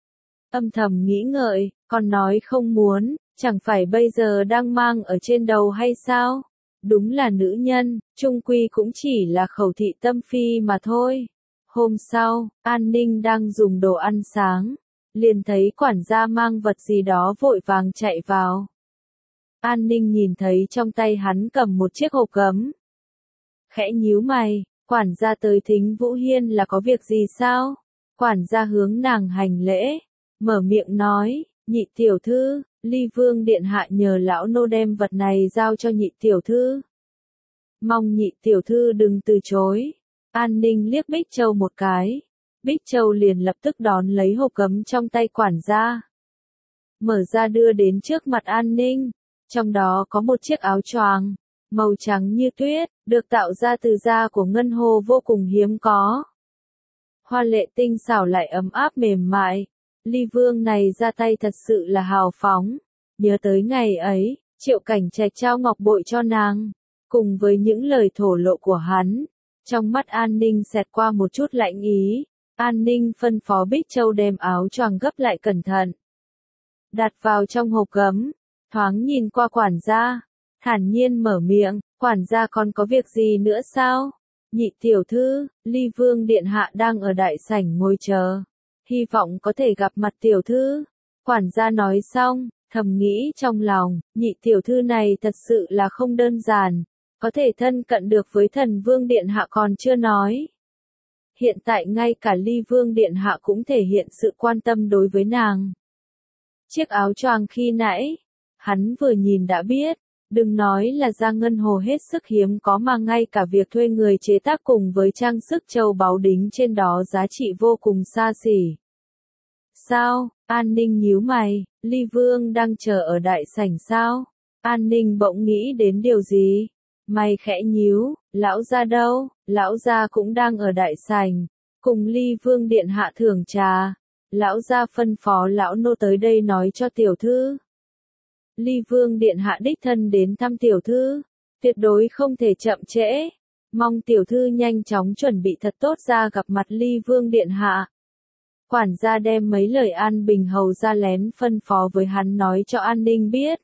Âm thầm nghĩ ngợi, còn nói không muốn, chẳng phải bây giờ đang mang ở trên đầu hay sao? đúng là nữ nhân, chung quy cũng chỉ là khẩu thị tâm phi mà thôi. Hôm sau, An Ninh đang dùng đồ ăn sáng, liền thấy quản gia mang vật gì đó vội vàng chạy vào. An Ninh nhìn thấy trong tay hắn cầm một chiếc hộp gấm. Khẽ nhíu mày, quản gia tới Thính Vũ Hiên là có việc gì sao? Quản gia hướng nàng hành lễ, mở miệng nói, nhị tiểu thư, Ly Vương điện hạ nhờ lão nô đem vật này giao cho nhị tiểu thư. Mong nhị tiểu thư đừng từ chối. An Ninh liếc Bích Châu một cái. Bích Châu liền lập tức đón lấy hộp gấm trong tay quản gia. Mở ra đưa đến trước mặt An Ninh. Trong đó có một chiếc áo choàng, màu trắng như tuyết, được tạo ra từ da của ngân hồ vô cùng hiếm có. Hoa lệ tinh xảo lại ấm áp mềm mại. Ly Vương này ra tay thật sự là hào phóng. Nhớ tới ngày ấy, Triệu Cảnh Trạch trao ngọc bội cho nàng. Cùng với những lời thổ lộ của hắn, trong mắt An Ninh xẹt qua một chút lạnh ý. An Ninh phân phó Bích Châu đem áo choàng gấp lại cẩn thận, đặt vào trong hộp gấm, thoáng nhìn qua quản gia, thản nhiên mở miệng, quản gia còn có việc gì nữa sao? Nhị tiểu thư, Ly Vương điện hạ đang ở đại sảnh ngồi chờ, hy vọng có thể gặp mặt tiểu thư. Quản gia nói xong, thầm nghĩ trong lòng, nhị tiểu thư này thật sự là không đơn giản, có thể thân cận được với Thần Vương điện hạ còn chưa nói. Hiện tại ngay cả Ly Vương điện hạ cũng thể hiện sự quan tâm đối với nàng. Chiếc áo choàng khi nãy, hắn vừa nhìn đã biết, đừng nói là da ngân hồ hết sức hiếm có mà ngay cả việc thuê người chế tác cùng với trang sức châu báu đính trên đó giá trị vô cùng xa xỉ. Sao? An Ninh nhíu mày, Ly Vương đang chờ ở đại sảnh sao? An Ninh bỗng nghĩ đến điều gì? Mày khẽ nhíu, lão gia đâu? Lão gia cũng đang ở đại sảnh, cùng Ly Vương điện hạ thưởng trà. Lão gia phân phó lão nô tới đây nói cho tiểu thư. Ly Vương điện hạ đích thân đến thăm tiểu thư, tuyệt đối không thể chậm trễ. Mong tiểu thư nhanh chóng chuẩn bị thật tốt ra gặp mặt Ly Vương điện hạ. Quản gia đem mấy lời an bình hầu ra lén phân phó với hắn nói cho An Ninh biết.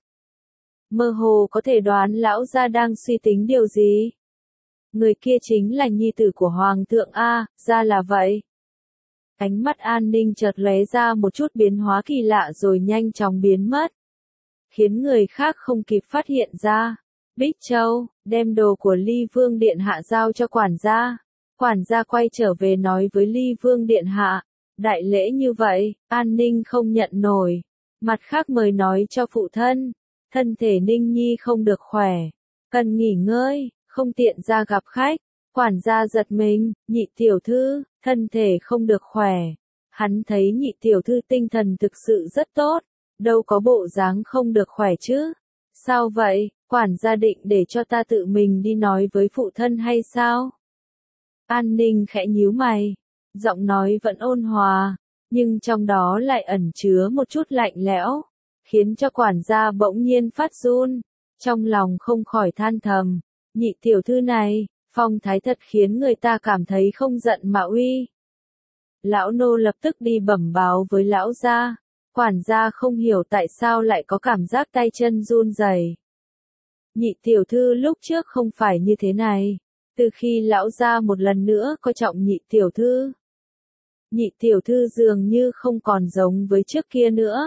Mơ hồ có thể đoán lão gia đang suy tính điều gì. Người kia chính là nhi tử của Hoàng thượng A, ra là vậy. Ánh mắt An Ninh chợt lóe ra một chút biến hóa kỳ lạ rồi nhanh chóng biến mất, khiến người khác không kịp phát hiện ra. Bích Châu, đem đồ của Ly Vương điện hạ giao cho quản gia. Quản gia quay trở về nói với Ly Vương điện hạ, đại lễ như vậy, An Ninh không nhận nổi. Mặt khác mời nói cho phụ thân, thân thể Ninh Nhi không được khỏe, cần nghỉ ngơi, không tiện ra gặp khách. Quản gia giật mình, nhị tiểu thư, thân thể không được khỏe. Hắn thấy nhị tiểu thư tinh thần thực sự rất tốt, đâu có bộ dáng không được khỏe chứ. Sao vậy, quản gia định để cho ta tự mình đi nói với phụ thân hay sao? An Ninh khẽ nhíu mày, giọng nói vẫn ôn hòa, nhưng trong đó lại ẩn chứa một chút lạnh lẽo, khiến cho quản gia bỗng nhiên phát run, trong lòng không khỏi than thầm, nhị tiểu thư này, phong thái thật khiến người ta cảm thấy không giận mà uy. Lão nô lập tức đi bẩm báo với lão gia. Quản gia không hiểu tại sao lại có cảm giác tay chân run rẩy. Nhị tiểu thư lúc trước không phải như thế này, từ khi lão gia một lần nữa coi trọng nhị tiểu thư. Nhị tiểu thư dường như không còn giống với trước kia nữa.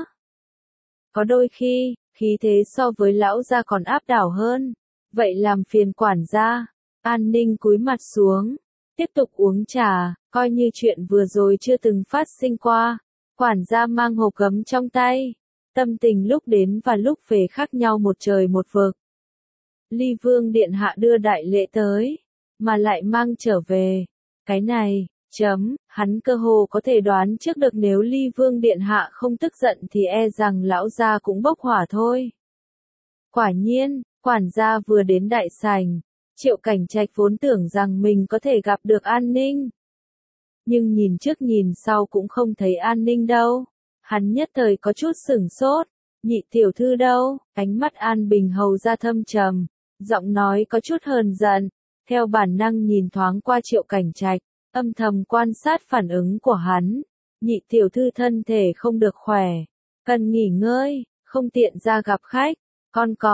Có đôi khi, khí thế so với lão gia còn áp đảo hơn. Vậy làm phiền quản gia. An Ninh cúi mặt xuống, tiếp tục uống trà, coi như chuyện vừa rồi chưa từng phát sinh qua. Quản gia mang hộp gấm trong tay, tâm tình lúc đến và lúc về khác nhau một trời một vực. Ly Vương điện hạ đưa đại lễ tới, mà lại mang trở về. Cái này, hắn cơ hồ có thể đoán trước được nếu Ly Vương điện hạ không tức giận thì e rằng lão gia cũng bốc hỏa thôi. Quả nhiên, quản gia vừa đến đại sảnh, Triệu Cảnh Trạch vốn tưởng rằng mình có thể gặp được An Ninh. Nhưng nhìn trước nhìn sau cũng không thấy An Ninh đâu. Hắn nhất thời có chút sửng sốt. Nhị tiểu thư đâu? Ánh mắt An Bình hầu ra thâm trầm, giọng nói có chút hờn giận. Theo bản năng nhìn thoáng qua Triệu Cảnh Trạch, âm thầm quan sát phản ứng của hắn. Nhị tiểu thư thân thể không được khỏe, cần nghỉ ngơi, không tiện ra gặp khách. Còn có,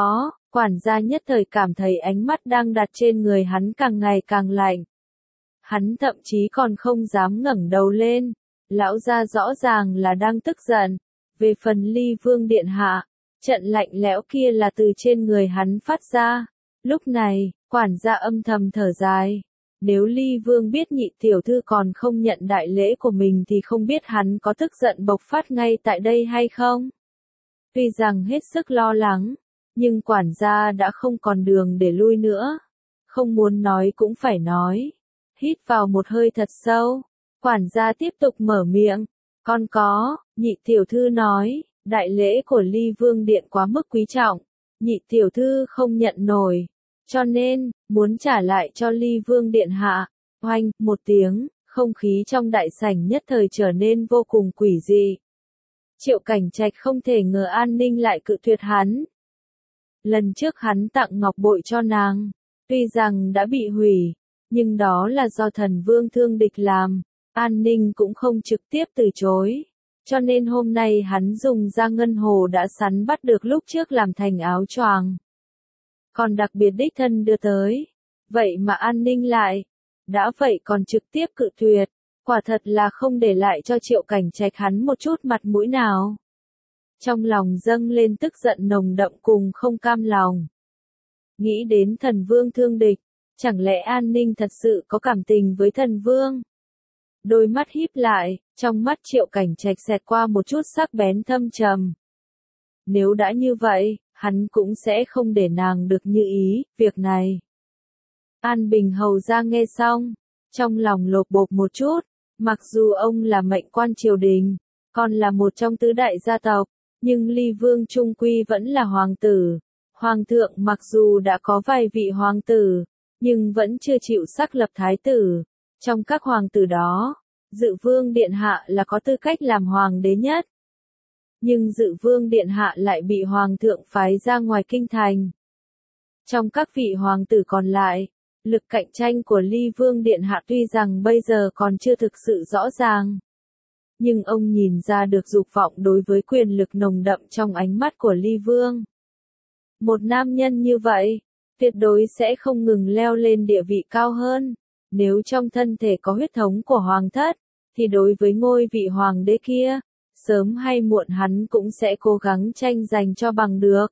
Quản gia nhất thời cảm thấy ánh mắt đang đặt trên người hắn càng ngày càng lạnh. Hắn thậm chí còn không dám ngẩng đầu lên. Lão gia rõ ràng là đang tức giận. Về phần Ly Vương điện hạ, trận lạnh lẽo kia là từ trên người hắn phát ra. Lúc này, quản gia âm thầm thở dài. Nếu Ly Vương biết nhị tiểu thư còn không nhận đại lễ của mình thì không biết hắn có tức giận bộc phát ngay tại đây hay không. Tuy rằng hết sức lo lắng, nhưng quản gia đã không còn đường để lui nữa. Không muốn nói cũng phải nói. Hít vào một hơi thật sâu, quản gia tiếp tục mở miệng. Con có, nhị tiểu thư nói, đại lễ của Ly Vương điện quá mức quý trọng, nhị tiểu thư không nhận nổi, cho nên, muốn trả lại cho Ly Vương điện hạ. Oanh, một tiếng, không khí trong đại sảnh nhất thời trở nên vô cùng quỷ dị. Triệu Cảnh Trạch không thể ngờ An Ninh lại cự tuyệt hắn. Lần trước hắn tặng ngọc bội cho nàng, tuy rằng đã bị hủy, nhưng đó là do thần vương thương địch làm, An Ninh cũng không trực tiếp từ chối. Cho nên hôm nay hắn dùng ra ngân hồ đã sắn bắt được lúc trước làm thành áo choàng. Còn đặc biệt đích thân đưa tới. Vậy mà An Ninh lại. Đã vậy còn trực tiếp cự tuyệt. Quả thật là không để lại cho Triệu Cảnh Trạch hắn một chút mặt mũi nào. Trong lòng dâng lên tức giận nồng đậm cùng không cam lòng. Nghĩ đến thần vương thương địch. Chẳng lẽ An Ninh thật sự có cảm tình với thần vương? Đôi mắt híp lại, trong mắt Triệu Cảnh Trạch xẹt qua một chút sắc bén thâm trầm. Nếu đã như vậy, hắn cũng sẽ không để nàng được như ý, việc này. An Bình hầu ra nghe xong, trong lòng lột bột một chút, mặc dù ông là mệnh quan triều đình, còn là một trong tứ đại gia tộc, nhưng Ly Vương trung quy vẫn là hoàng tử. Hoàng thượng mặc dù đã có vài vị hoàng tử, nhưng vẫn chưa chịu sắc lập thái tử. Trong các hoàng tử đó, Dự Vương điện hạ là có tư cách làm hoàng đế nhất. Nhưng Dự Vương điện hạ lại bị hoàng thượng phái ra ngoài kinh thành. Trong các vị hoàng tử còn lại, lực cạnh tranh của Ly Vương điện hạ tuy rằng bây giờ còn chưa thực sự rõ ràng, nhưng ông nhìn ra được dục vọng đối với quyền lực nồng đậm trong ánh mắt của Ly Vương. Một nam nhân như vậy, tuyệt đối sẽ không ngừng leo lên địa vị cao hơn. Nếu trong thân thể có huyết thống của hoàng thất, thì đối với ngôi vị hoàng đế kia, sớm hay muộn hắn cũng sẽ cố gắng tranh giành cho bằng được.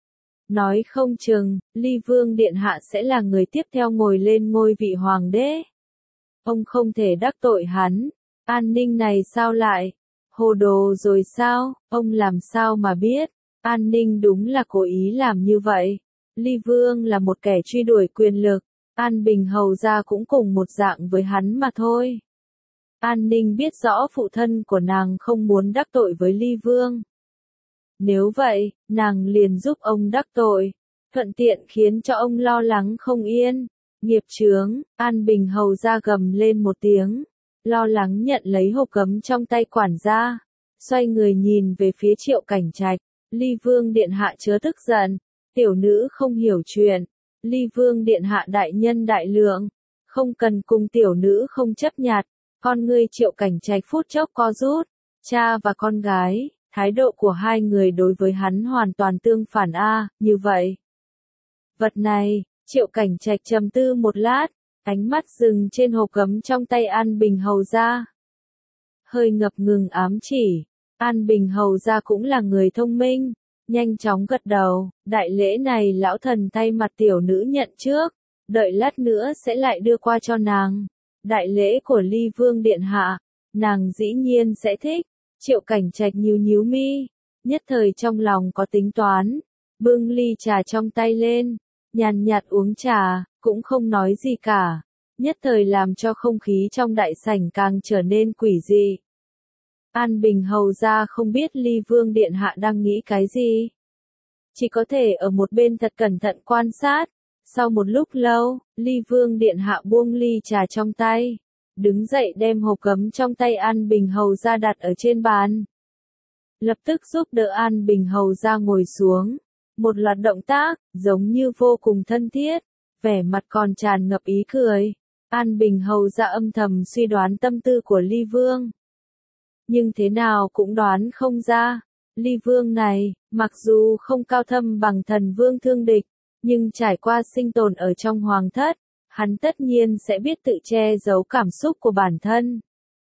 Nói không chừng, Ly Vương điện hạ sẽ là người tiếp theo ngồi lên ngôi vị hoàng đế. Ông không thể đắc tội hắn. An Ninh này sao lại? Hồ đồ rồi sao? Ông làm sao mà biết? An Ninh đúng là cố ý làm như vậy. Ly Vương là một kẻ truy đuổi quyền lực. An Bình hầu ra cũng cùng một dạng với hắn mà thôi. An Ninh biết rõ phụ thân của nàng không muốn đắc tội với Ly Vương. Nếu vậy, nàng liền giúp ông đắc tội, thuận tiện khiến cho ông lo lắng không yên. Nghiệp chướng, An Bình hầu ra gầm lên một tiếng, lo lắng nhận lấy hộp cấm trong tay quản gia, xoay người nhìn về phía Triệu Cảnh Trạch. Ly Vương điện hạ chớ tức giận, tiểu nữ không hiểu chuyện. Ly Vương điện hạ đại nhân đại lượng, không cần cùng tiểu nữ không chấp nhặt. Con ngươi Triệu Cảnh Trạch phút chốc co rút, cha và con gái, thái độ của hai người đối với hắn hoàn toàn tương phản như vậy. Vật này, Triệu Cảnh Trạch trầm tư một lát, ánh mắt dừng trên hộp cấm trong tay An Bình hầu ra. Hơi ngập ngừng ám chỉ, An Bình hầu ra cũng là người thông minh, nhanh chóng gật đầu, đại lễ này lão thần thay mặt tiểu nữ nhận trước, đợi lát nữa sẽ lại đưa qua cho nàng. Đại lễ của Ly Vương điện hạ, nàng dĩ nhiên sẽ thích. Triệu Cảnh Trạch nhíu nhíu mi, nhất thời trong lòng có tính toán, bưng ly trà trong tay lên, nhàn nhạt uống trà, cũng không nói gì cả, nhất thời làm cho không khí trong đại sảnh càng trở nên quỷ dị. An Bình hầu ra không biết Ly Vương điện hạ đang nghĩ cái gì, chỉ có thể ở một bên thật cẩn thận quan sát. Sau một lúc lâu, Ly Vương điện hạ buông ly trà trong tay, đứng dậy đem hộp cấm trong tay An Bình hầu ra đặt ở trên bàn. Lập tức giúp đỡ An Bình hầu ra ngồi xuống. Một loạt động tác, giống như vô cùng thân thiết, vẻ mặt còn tràn ngập ý cười. An Bình hầu ra âm thầm suy đoán tâm tư của Ly Vương. Nhưng thế nào cũng đoán không ra, Ly Vương này, Mặc dù không cao thâm bằng thần vương thương địch, nhưng trải qua sinh tồn ở trong hoàng thất, hắn tất nhiên sẽ biết tự che giấu cảm xúc của bản thân.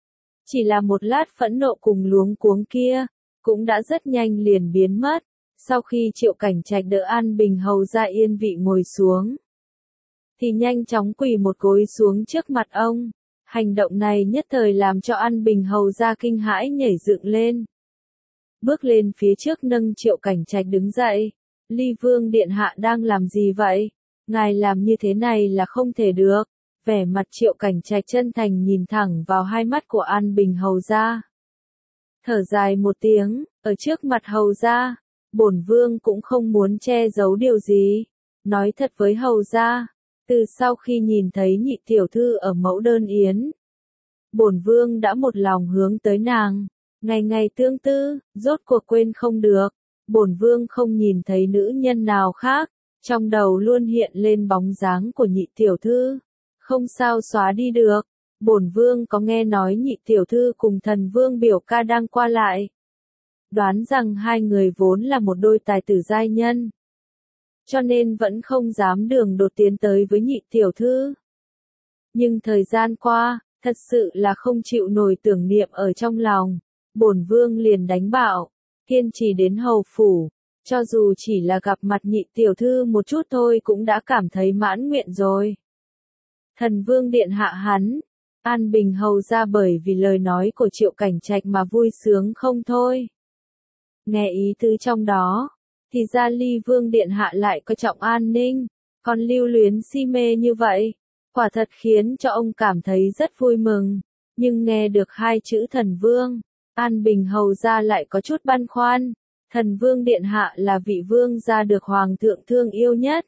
Chỉ là một lát phẫn nộ cùng luống cuống kia, cũng đã rất nhanh liền biến mất, sau khi Triệu Cảnh Trạch đỡ An Bình Hầu ra yên vị ngồi xuống, thì nhanh chóng quỳ một gối xuống trước mặt ông. Hành động này nhất thời làm cho An Bình Hầu ra kinh hãi nhảy dựng lên. Bước lên phía trước nâng Triệu Cảnh Trạch đứng dậy. Ly Vương Điện Hạ đang làm gì vậy? Ngài làm như thế này là không thể được. Vẻ mặt Triệu Cảnh Trạch chân thành nhìn thẳng vào hai mắt của An Bình Hầu ra. Thở dài một tiếng, ở trước mặt Hầu ra, bổn Vương cũng không muốn che giấu điều gì. Nói thật với Hầu ra, từ sau khi nhìn thấy nhị tiểu thư ở mẫu đơn yến, bổn Vương đã một lòng hướng tới nàng. Ngày ngày tương tư, rốt cuộc quên không được. Bổn Vương không nhìn thấy nữ nhân nào khác, trong đầu luôn hiện lên bóng dáng của nhị tiểu thư, không sao xóa đi được. Bổn Vương có nghe nói nhị tiểu thư cùng thần vương biểu ca đang qua lại, đoán rằng hai người vốn là một đôi tài tử giai nhân, cho nên vẫn không dám đường đột tiến tới với nhị tiểu thư. Nhưng thời gian qua, thật sự là không chịu nổi tưởng niệm ở trong lòng, bổn Vương liền đánh bảo, kiên trì đến hầu phủ, cho dù chỉ là gặp mặt nhị tiểu thư một chút thôi cũng đã cảm thấy mãn nguyện rồi. Thần Vương Điện Hạ hắn, An Bình Hầu ra bởi vì lời nói của Triệu Cảnh Trạch mà vui sướng không thôi. Nghe ý tứ trong đó, thì ra Ly Vương Điện Hạ lại coi trọng an ninh, còn lưu luyến si mê như vậy, quả thật khiến cho ông cảm thấy rất vui mừng. Nhưng nghe được hai chữ thần vương, An Bình Hầu ra lại có chút băn khoăn. Thần Vương Điện Hạ là vị vương gia được Hoàng thượng thương yêu nhất.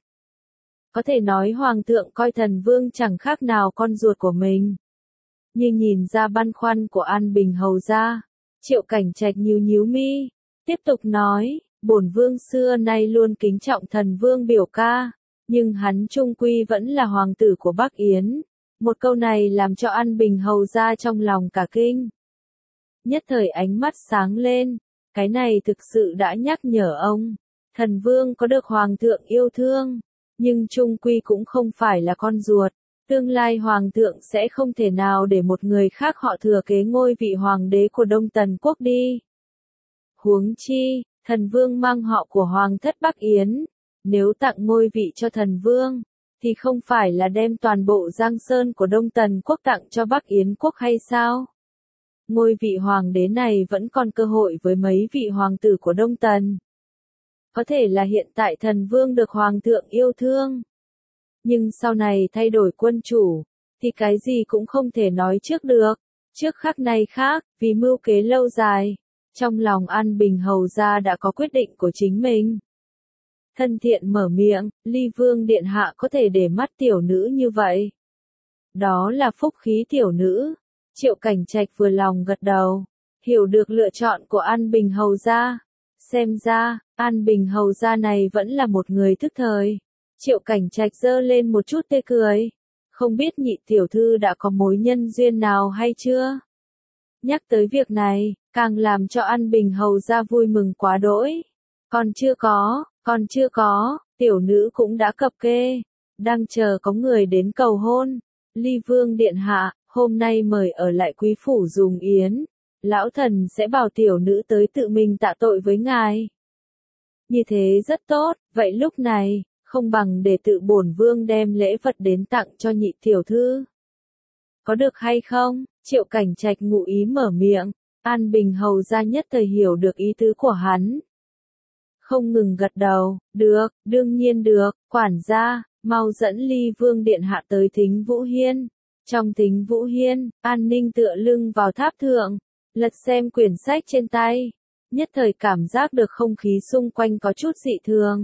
Có thể nói Hoàng thượng coi thần vương chẳng khác nào con ruột của mình. Nhưng nhìn ra băn khoăn của An Bình Hầu ra, Triệu Cảnh Trạch nhíu nhíu mi, tiếp tục nói, bổn vương xưa nay luôn kính trọng thần vương biểu ca, nhưng hắn trung quy vẫn là hoàng tử của Bắc Yến. Một câu này làm cho An Bình Hầu ra trong lòng cả kinh. Nhất thời ánh mắt sáng lên, cái này thực sự đã nhắc nhở ông, thần vương có được hoàng thượng yêu thương, nhưng trung quy cũng không phải là con ruột. Tương lai hoàng thượng sẽ không thể nào để một người khác họ thừa kế ngôi vị hoàng đế của Đông Tần quốc đi. Huống chi, thần vương mang họ của hoàng thất Bắc Yến, nếu tặng ngôi vị cho thần vương, thì không phải là đem toàn bộ Giang Sơn của Đông Tần quốc tặng cho Bắc Yến quốc hay sao? Ngôi vị hoàng đế này vẫn còn cơ hội với mấy vị hoàng tử của Đông Tần. Có thể là hiện tại thần vương được hoàng thượng yêu thương, nhưng sau này thay đổi quân chủ, thì cái gì cũng không thể nói trước được. Trước khắc này khác, vì mưu kế lâu dài, trong lòng An Bình Hầu ra đã có quyết định của chính mình. Thân thiện mở miệng, Ly Vương Điện Hạ có thể để mắt tiểu nữ như vậy. Đó là phúc khí tiểu nữ. Triệu Cảnh Trạch vừa lòng gật đầu, hiểu được lựa chọn của An Bình Hầu gia. Xem ra, An Bình Hầu gia này vẫn là một người thức thời. Triệu Cảnh Trạch giơ lên một chút tê cười. Không biết nhị tiểu thư đã có mối nhân duyên nào hay chưa? Nhắc tới việc này, càng làm cho An Bình Hầu gia vui mừng quá đỗi. Còn chưa có, tiểu nữ cũng đã cập kê, đang chờ có người đến cầu hôn. Ly Vương Điện Hạ, hôm nay mời ở lại quý phủ dùng yến, lão thần sẽ bảo tiểu nữ tới tự mình tạ tội với ngài. Như thế rất tốt, vậy lúc này, không bằng để tự bổn vương đem lễ vật đến tặng cho nhị tiểu thư. Có được hay không? Triệu Cảnh Trạch ngụ ý mở miệng, An Bình Hầu gia nhất thời hiểu được ý tứ của hắn. Không ngừng gật đầu, được, đương nhiên được, quản gia, mau dẫn Ly Vương Điện Hạ tới Thính Vũ Hiên. Trong Thính Vũ Hiên, An Ninh tựa lưng vào tháp thượng, lật xem quyển sách trên tay, nhất thời cảm giác được không khí xung quanh có chút dị thường.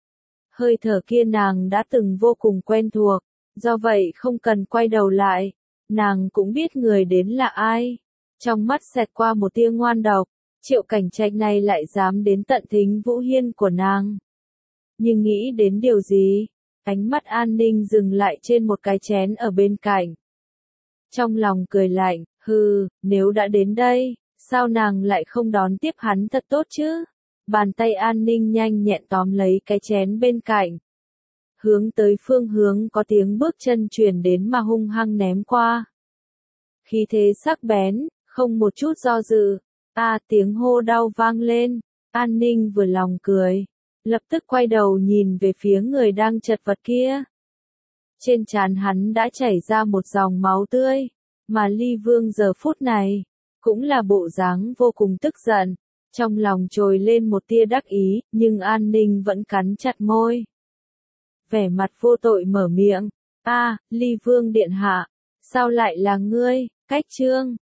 Hơi thở kia nàng đã từng vô cùng quen thuộc, do vậy không cần quay đầu lại, nàng cũng biết người đến là ai. Trong mắt xẹt qua một tia ngoan độc, Triệu Cảnh Trạch này lại dám đến tận Thính Vũ Hiên của nàng. Nhưng nghĩ đến điều gì? Ánh mắt An Ninh dừng lại trên một cái chén ở bên cạnh. Trong lòng cười lạnh, hừ, nếu đã đến đây, sao nàng lại không đón tiếp hắn thật tốt chứ? Bàn tay An Ninh nhanh nhẹn tóm lấy cái chén bên cạnh. Hướng tới phương hướng có tiếng bước chân truyền đến mà hung hăng ném qua. Khí thế sắc bén, không một chút do dự. Tiếng hô đau vang lên. An Ninh vừa lòng cười. Lập tức quay đầu nhìn về phía người đang chật vật kia. Trên trán hắn đã chảy ra một dòng máu tươi. Mà Ly Vương giờ phút này, cũng là bộ dáng vô cùng tức giận. Trong lòng trồi lên một tia đắc ý, nhưng An Ninh vẫn cắn chặt môi. Vẻ mặt vô tội mở miệng. Ly Vương điện hạ, sao lại là ngươi? Cách chương